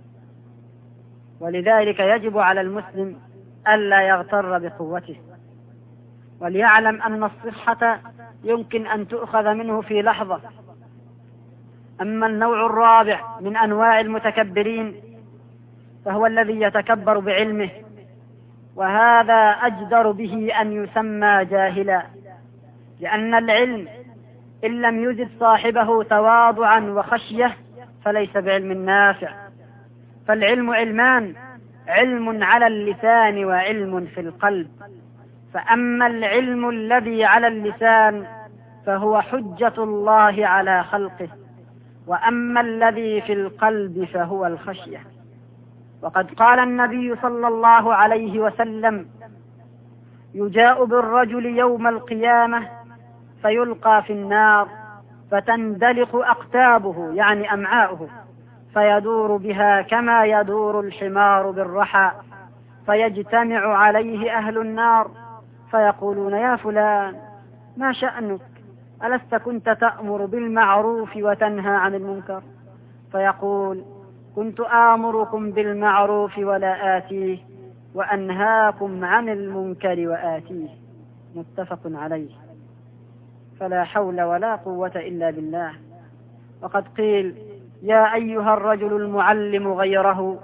ولذلك يجب على المسلم ألا يغتر بقوته، وليعلم أن الصحة يمكن أن تؤخذ منه في لحظة. أما النوع الرابع من أنواع المتكبرين فهو الذي يتكبر بعلمه، وهذا أجدر به أن يسمى جاهلا، لأن العلم إن لم يزد صاحبه تواضعا وخشية فليس بعلم نافع. فالعلم علمان: علم على اللسان وعلم في القلب. فأما العلم الذي على اللسان فهو حجة الله على خلقه، وأما الذي في القلب فهو الخشية. وقد قال النبي صلى الله عليه وسلم: يجاء بالرجل يوم القيامة فيلقى في النار فتندلق أقتابه يعني أمعاؤه، فيدور بها كما يدور الحمار بالرحى، فيجتمع عليه أهل النار فيقولون: يا فلان ما شأنك؟ ألست كنت تأمر بالمعروف وتنهى عن المنكر؟ فيقول: كنت آمركم بالمعروف ولا آتيه، وأنهاكم عن المنكر وآتيه. متفق عليه. فلا حول ولا قوة إلا بالله. وقد قيل: يا أيها الرجل المعلم غيره،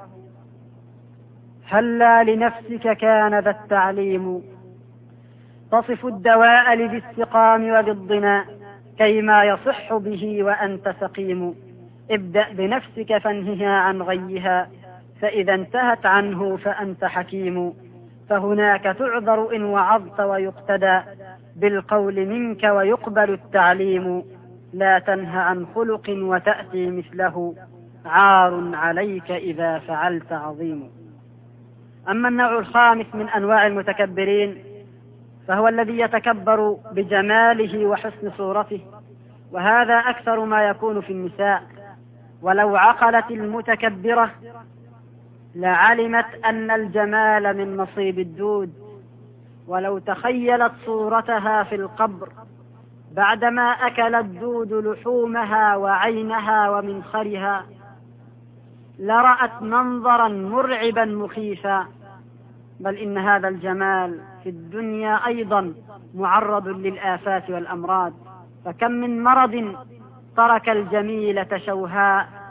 هلا لنفسك كان ذا التعليم، تصف الدواء لذي السقام وبالضنا، كيما يصح به وأنت سقيم. ابدأ بنفسك فانهها عن غيها، فإذا انتهت عنه فأنت حكيم. فهناك تعذر إن وعظت ويقتدى بالقول منك ويقبل التعليم. لا تنه عن خلق وتأتي مثله، عار عليك إذا فعلت عظيم. أما النوع الخامس من أنواع المتكبرين فهو الذي يتكبر بجماله وحسن صورته، وهذا أكثر ما يكون في النساء. ولو عقلت المتكبرة لعلمت أن الجمال من نصيب الدود، ولو تخيلت صورتها في القبر بعدما أكل الدود لحومها وعينها ومنخرها لرأت منظرا مرعبا مخيفا. بل إن هذا الجمال في الدنيا أيضا معرض للآفات والأمراض، فكم من مرض ترك الجميلة شوهاء،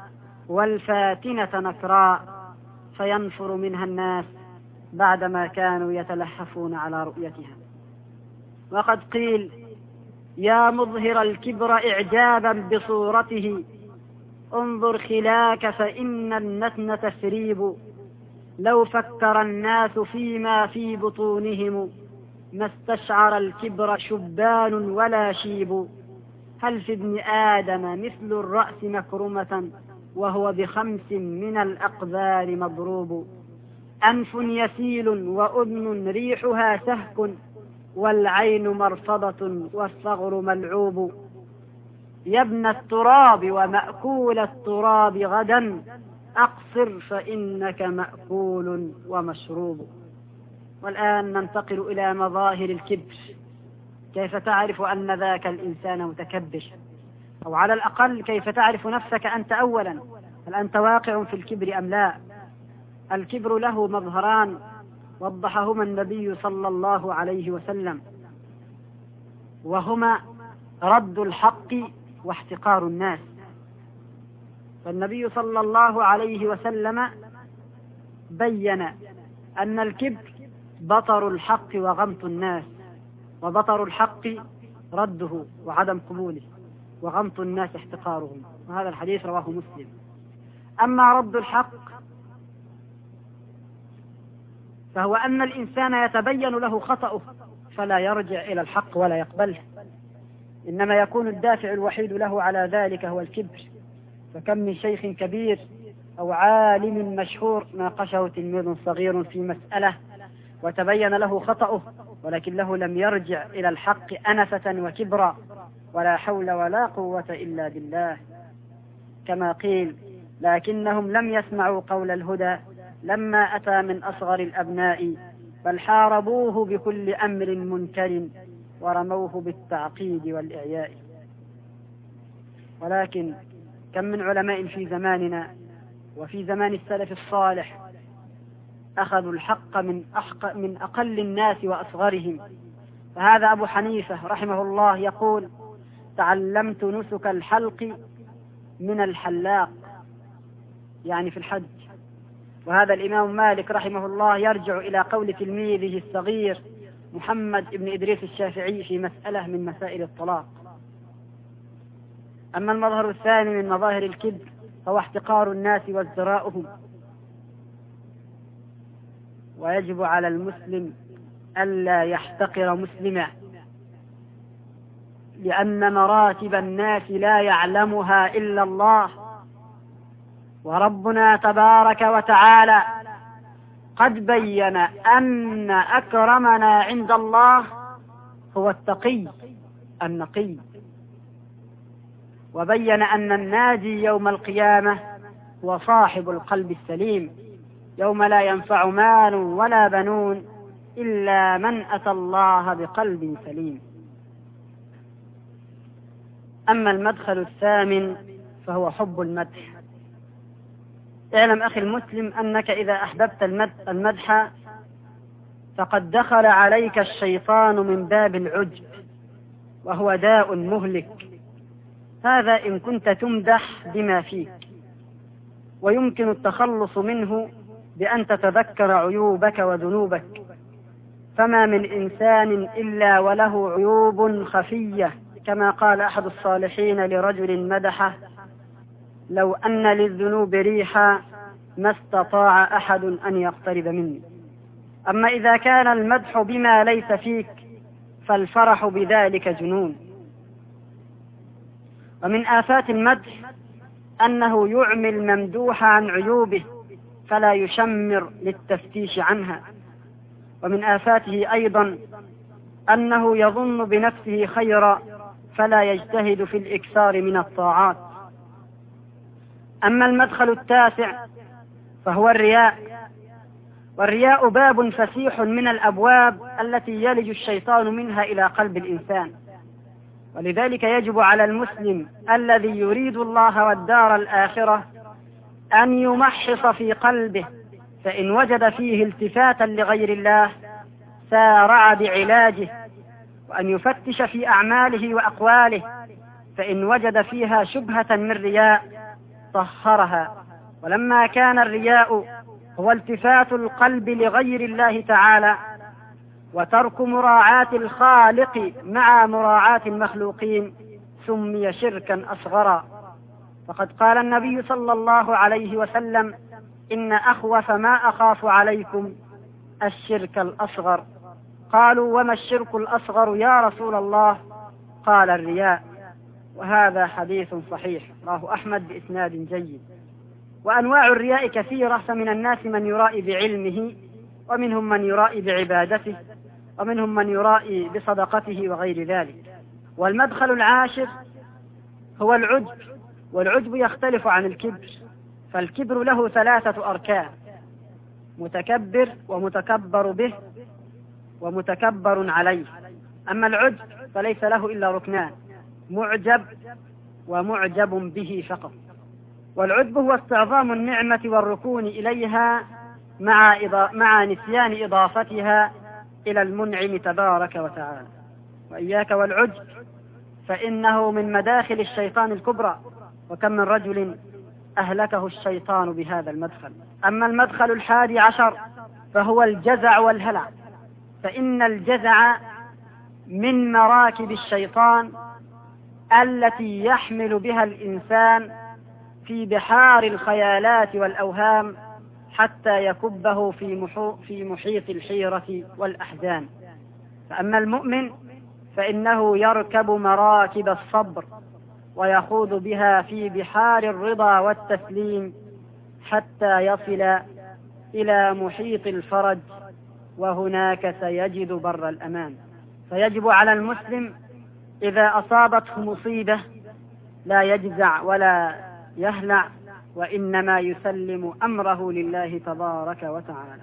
والفاتنة نكراء فينفر منها الناس بعدما كانوا يتلهفون على رؤيتها. وقد قيل: يا مظهر الكبر إعجابا بصورته، انظر خلاك فإن النتن تسريب. لو فكر الناس فيما في بطونهم ما استشعر الكبر شبان ولا شيب. هل في ابن آدم مثل الرأس مكرمة وهو بخمس من الأقذار مضروب. أنف يسيل وأذن ريحها سهك والعين مرصدة والثغر ملعوب. يا ابن التراب ومأكول التراب غدا أقصر فإنك مأكول ومشروب. والآن ننتقل إلى مظاهر الكبر. كيف تعرف أن ذاك الإنسان متكبر؟ أو على الأقل كيف تعرف نفسك أنت أولا؟ هل أنت واقع في الكبر أم لا؟ الكبر له مظهران وضحهما النبي صلى الله عليه وسلم، وهما رد الحق واحتقار الناس. فالنبي صلى الله عليه وسلم بين أن الكبر بطر الحق وغمط الناس، وبطر الحق رده وعدم قبوله، وغمط الناس احتقارهم، وهذا الحديث رواه مسلم. أما رد الحق فهو أن الإنسان يتبين له خطأه فلا يرجع إلى الحق ولا يقبله، إنما يكون الدافع الوحيد له على ذلك هو الكبر. فكم من شيخ كبير أو عالم مشهور ناقشه تلميذ صغير في مسألة وتبين له خطأه ولكنه لم يرجع إلى الحق أنفة وكبرا، ولا حول ولا قوة إلا بالله. كما قيل: لكنهم لم يسمعوا قول الهدى لما أتى من أصغر الأبناء، بل حاربوه بكل أمر منكر ورموه بالتعقيد والإعياء. ولكن كم من علماء في زماننا وفي زمان السلف الصالح أخذوا الحق من, أحق من أقل الناس وأصغرهم. فهذا أبو حنيفة رحمه الله يقول: تعلمت نسك الحلق من الحلاق، يعني في الحج. وهذا الإمام مالك رحمه الله يرجع إلى قول تلميذه الصغير محمد بن إدريس الشافعي في مسألة من مسائل الطلاق. أما المظهر الثاني من مظاهر الكبر فهو احتقار الناس وازدراؤهم. ويجب على المسلم ألا يحتقر مسلما، لأن مراتب الناس لا يعلمها إلا الله، وربنا تبارك وتعالى قد بين أن أكرمنا عند الله هو التقي النقي، وبين أن الناجي يوم القيامة هو صاحب القلب السليم، يوم لا ينفع مال ولا بنون إلا من أتى الله بقلب سليم. أما المدخل الثامن فهو حب المدح. اعلم أخي المسلم أنك إذا أحببت المدح فقد دخل عليك الشيطان من باب العجب، وهو داء مهلك. هذا إن كنت تمدح بما فيك، ويمكن التخلص منه بأن تتذكر عيوبك وذنوبك. فما من إنسان إلا وله عيوب خفية، كما قال أحد الصالحين لرجل مدحه: لو أن للذنوب ريحا ما استطاع أحد أن يقترب مني. أما إذا كان المدح بما ليس فيك فالفرح بذلك جنون. ومن آفات المدح أنه يعمي الممدوح عن عيوبه فلا يشمر للتفتيش عنها. ومن آفاته أيضا أنه يظن بنفسه خيرا فلا يجتهد في الإكثار من الطاعات. أما المدخل التاسع فهو الرياء. والرياء باب فسيح من الأبواب التي يلج الشيطان منها إلى قلب الإنسان، ولذلك يجب على المسلم الذي يريد الله والدار الآخرة أن يمحص في قلبه، فإن وجد فيه التفاتا لغير الله سارع بعلاجه، وأن يفتش في أعماله وأقواله، فإن وجد فيها شبهة من رياء طهرها. ولما كان الرياء هو التفات القلب لغير الله تعالى وترك مراعاة الخالق مع مراعاة المخلوقين، سمي شركا أصغرا. فقد قال النبي صلى الله عليه وسلم: إن أخوف ما أخاف عليكم الشرك الأصغر. قالوا: وما الشرك الأصغر يا رسول الله؟ قال: الرياء. وهذا حديث صحيح رواه أحمد بإسناد جيد. وأنواع الرياء كثيرة، فمن الناس من يرائي بعلمه، ومنهم من يرائي بعبادته، ومنهم من يرائي بصدقته وغير ذلك. والمدخل العاشر هو العجب. والعجب يختلف عن الكبر، فالكبر له ثلاثة أركان: متكبر ومتكبر به ومتكبر عليه. أما العجب فليس له إلا ركنان: معجب ومعجب به فقط. والعجب هو استعظام النعمة والركون إليها مع, مع نسيان إضافتها إلى المنعم تبارك وتعالى. وإياك والعجب، فإنه من مداخل الشيطان الكبرى، وكم من رجل أهلكه الشيطان بهذا المدخل. أما المدخل الحادي عشر فهو الجزع والهلع، فإن الجزع من مراكب الشيطان التي يحمل بها الإنسان في بحار الخيالات والأوهام حتى يكبه في, في محيط الحيرة والأحزان. فأما المؤمن فإنه يركب مراكب الصبر ويخوض بها في بحار الرضا والتسليم حتى يصل إلى محيط الفرج، وهناك سيجد بر الأمان. فيجب على المسلم إذا أصابته مصيبة لا يجزع ولا يهلع، وإنما يسلم أمره لله تبارك وتعالى.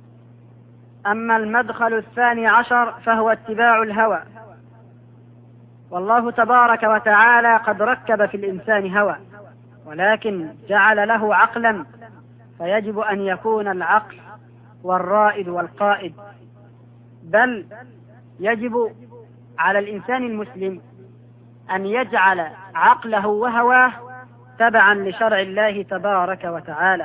أما المدخل الثاني عشر فهو اتباع الهوى. والله تبارك وتعالى قد ركب في الإنسان هوى، ولكن جعل له عقلا، فيجب أن يكون العقل والرائد والقائد. بل يجب على الإنسان المسلم أن يجعل عقله وهواه تبعا لشرع الله تبارك وتعالى.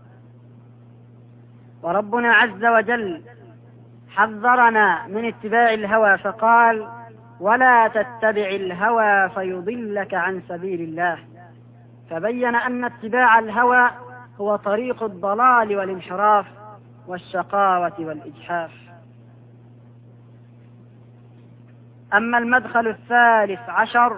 وربنا عز وجل حذرنا من اتباع الهوى فقال: ولا تتبع الهوى فيضلك عن سبيل الله. فبين أن اتباع الهوى هو طريق الضلال والانحراف والشقاوة والإجحاف. أما المدخل الثالث عشر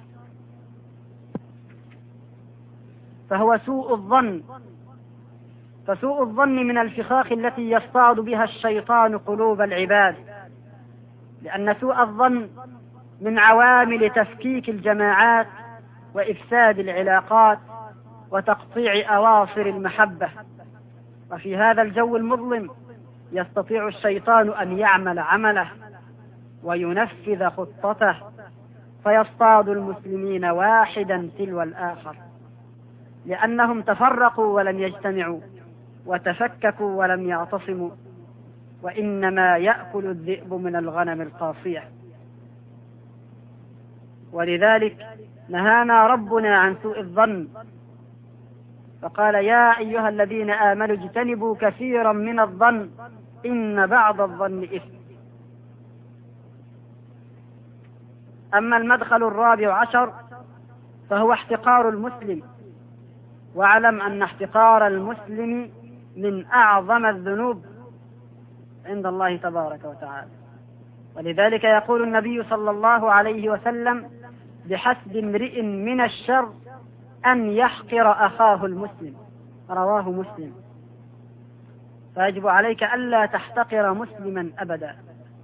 فهو سوء الظن. فسوء الظن من الفخاخ التي يصطاد بها الشيطان قلوب العباد، لأن سوء الظن من عوامل تفكيك الجماعات وإفساد العلاقات وتقطيع أواصر المحبة. وفي هذا الجو المظلم يستطيع الشيطان أن يعمل عمله وينفذ خطته، فيصطاد المسلمين واحدا تلو الآخر، لأنهم تفرقوا ولم يجتمعوا، وتفككوا ولم يعتصموا، وإنما يأكل الذئب من الغنم القاصية. ولذلك نهانا ربنا عن سوء الظن، فقال: يا أيها الذين آمنوا اجتنبوا كثيرا من الظن إن بعض الظن إثم. أما المدخل الرابع عشر فهو احتقار المسلم. واعلم أن احتقار المسلم من أعظم الذنوب عند الله تبارك وتعالى. ولذلك يقول النبي صلى الله عليه وسلم: بحسب امرئ من الشر أن يحقر أخاه المسلم. رواه مسلم. فيجب عليك ألا تحتقر مسلما أبدا.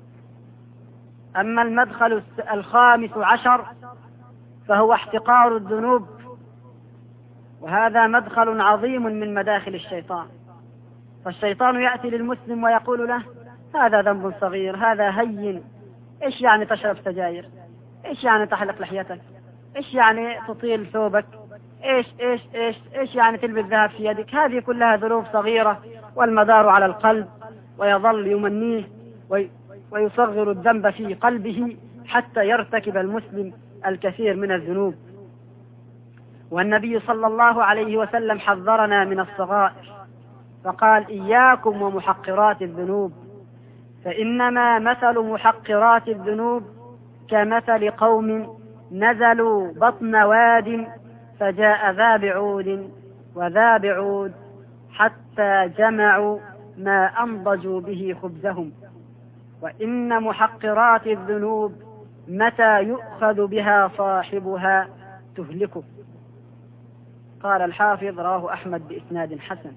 أما المدخل الخامس عشر فهو احتقار الذنوب، وهذا مدخل عظيم من مداخل الشيطان. فالشيطان يأتي للمسلم ويقول له: هذا ذنب صغير، هذا هين، إيش يعني تشرب سجاير؟ إيش يعني تحلق لحيتك؟ إيش يعني تطيل ثوبك؟ إيش إيش إيش إيش يعني تلبس ذهب في يدك؟ هذه كلها ذنوب صغيرة، والمدار على القلب. ويظل يمنيه ويصغر الذنب في قلبه حتى يرتكب المسلم الكثير من الذنوب. والنبي صلى الله عليه وسلم حذرنا من الصغائر فقال إياكم ومحقرات الذنوب، فإنما مثل محقرات الذنوب كمثل قوم نزلوا بطن واد فجاء ذا بعود وذا بعود حتى جمعوا ما أنضجوا به خبزهم، وإن محقرات الذنوب متى يؤخذ بها صاحبها تهلكه. قال الحافظ رواه أحمد بإسناد حسن.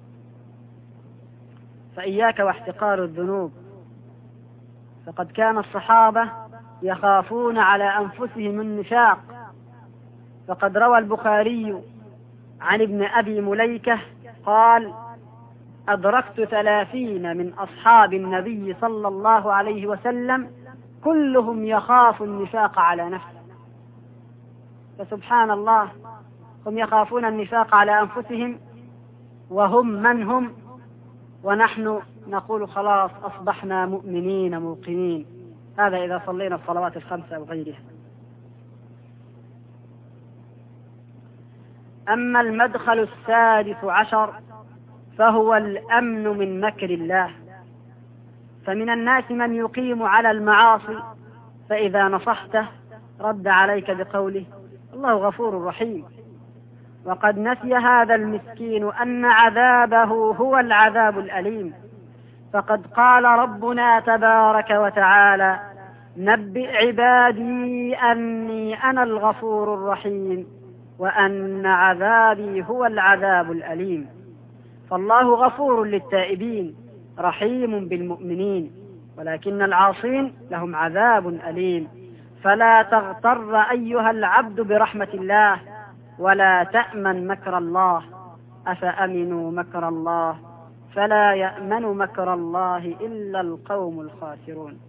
فإياك واحتقار الذنوب، فقد كان الصحابة يخافون على أنفسهم النفاق، فقد روى البخاري عن ابن أبي مليكة قال: أدركت ثلاثين من أصحاب النبي صلى الله عليه وسلم كلهم يخاف النفاق على نفسه. فسبحان الله، هم يخافون النفاق على أنفسهم وهم من هم، ونحن نقول خلاص أصبحنا مؤمنين موقنين. هذا إذا صلينا الصلوات الخمسة وغيرها. أما المدخل السادس عشر فهو الأمن من مكر الله. فمن الناس من يقيم على المعاصي فإذا نصحته رد عليك بقوله: الله غفور رحيم. وقد نسي هذا المسكين أن عذابه هو العذاب الأليم، فقد قال ربنا تبارك وتعالى: نبئ عبادي أني أنا الغفور الرحيم وأن عذابي هو العذاب الأليم. فالله غفور للتائبين رحيم بالمؤمنين، ولكن العاصين لهم عذاب أليم. فلا تغتر أيها العبد برحمة الله، ولا تأمن مكر الله. أفأمنوا مكر الله فلا يأمن مكر الله إلا القوم الخاسرون.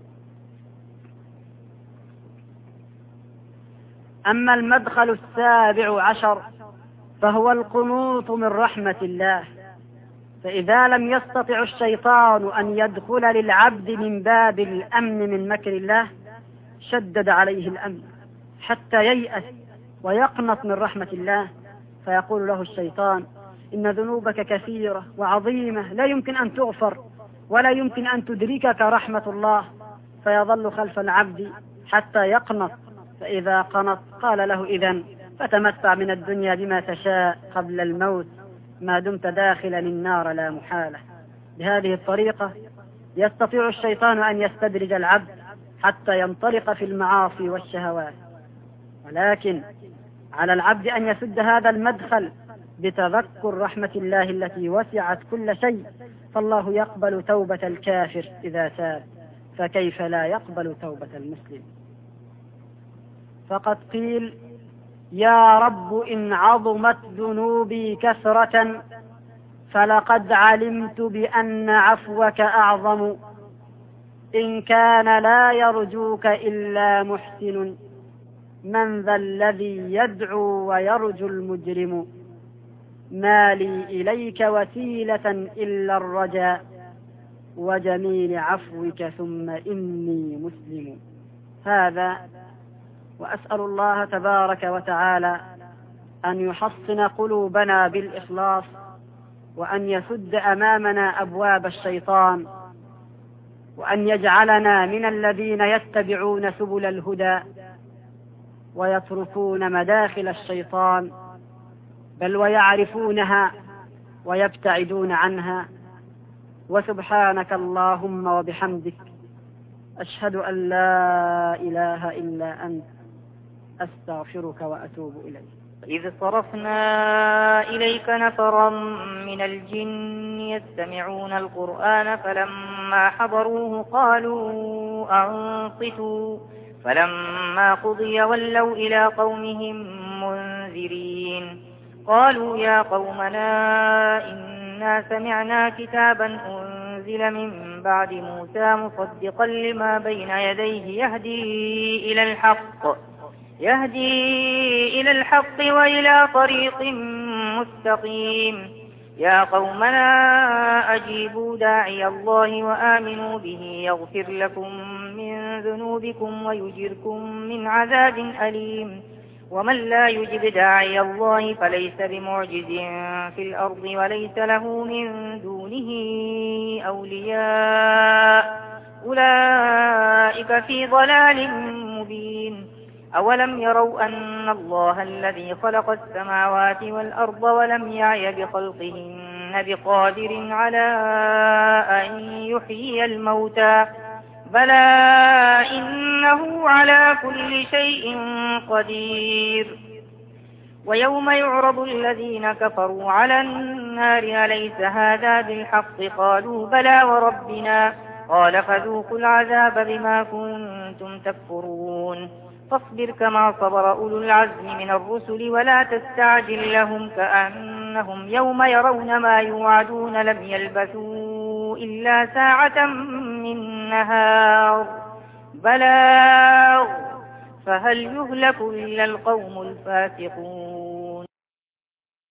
أما المدخل السابع عشر فهو القنوط من رحمة الله. فإذا لم يستطع الشيطان أن يدخل للعبد من باب الأمن من مكر الله شدد عليه الأمن حتى ييأس ويقنط من رحمة الله، فيقول له الشيطان: إن ذنوبك كثيرة وعظيمة لا يمكن أن تغفر ولا يمكن أن تدركك رحمة الله، فيظل خلف العبد حتى يقنط. فإذا قنط قال له: إذن فتمتع من الدنيا بما تشاء قبل الموت ما دمت داخلا النار لا محالة. بهذه الطريقة يستطيع الشيطان أن يستدرج العبد حتى ينطلق في المعاصي والشهوات، ولكن على العبد أن يسد هذا المدخل بتذكر رحمة الله التي وسعت كل شيء. فالله يقبل توبة الكافر إذا تاب، فكيف لا يقبل توبة المسلم؟ فقد قيل: يا رب إن عظمت ذنوبي كثرة فلقد علمت بأن عفوك أعظم. إن كان لا يرجوك إلا محسن، من ذا الذي يدعو ويرجو المجرم. ما لي إليك وسيلة إلا الرجاء، وجميل عفوك ثم إني مسلم. هذا، وأسأل الله تبارك وتعالى أن يحصن قلوبنا بالإخلاص، وأن يسد أمامنا أبواب الشيطان، وأن يجعلنا من الذين يتبعون سبل الهدى ويتركون مداخل الشيطان، بل ويعرفونها ويبتعدون عنها. وسبحانك اللهم وبحمدك، أشهد أن لا إله إلا أنت، أستغفرك وأتوب إليك. إذ صرفنا إليك نفرا من الجن يستمعون القرآن فلما حضروه قالوا أنصتوا، فلما قضي ولوا إلى قومهم منذرين. قالوا يا قومنا إنا سمعنا كتابا أنزل من بعد موسى مصدقا لما بين يديه يهدي إلى الحق يهدي إلى الحق وإلى طريق مستقيم. يا قومنا أجيبوا داعي الله وآمنوا به يغفر لكم من ذنوبكم ويجركم من عذاب أليم. ومن لا يجب داعي الله فليس بمعجز في الأرض وليس له من دونه أولياء أولئك في ضلال مبين أولم يروا أن الله الذي خلق السماوات والأرض ولم يعي بخلقهن بقادر على أن يحيي الموتى بلى إنه على كل شيء قدير ويوم يعرض الذين كفروا على النار أليس هذا بالحق قالوا بلى وربنا قال فذوقوا العذاب بما كنتم تكفرون فاصبر كما صبر أولو العزم من الرسل ولا تستعجل لهم كأنهم يوم يرون ما يوعدون لم يلبثوا إلا ساعة من نهار بلاغ فهل يهلك إلا القوم الفاسقون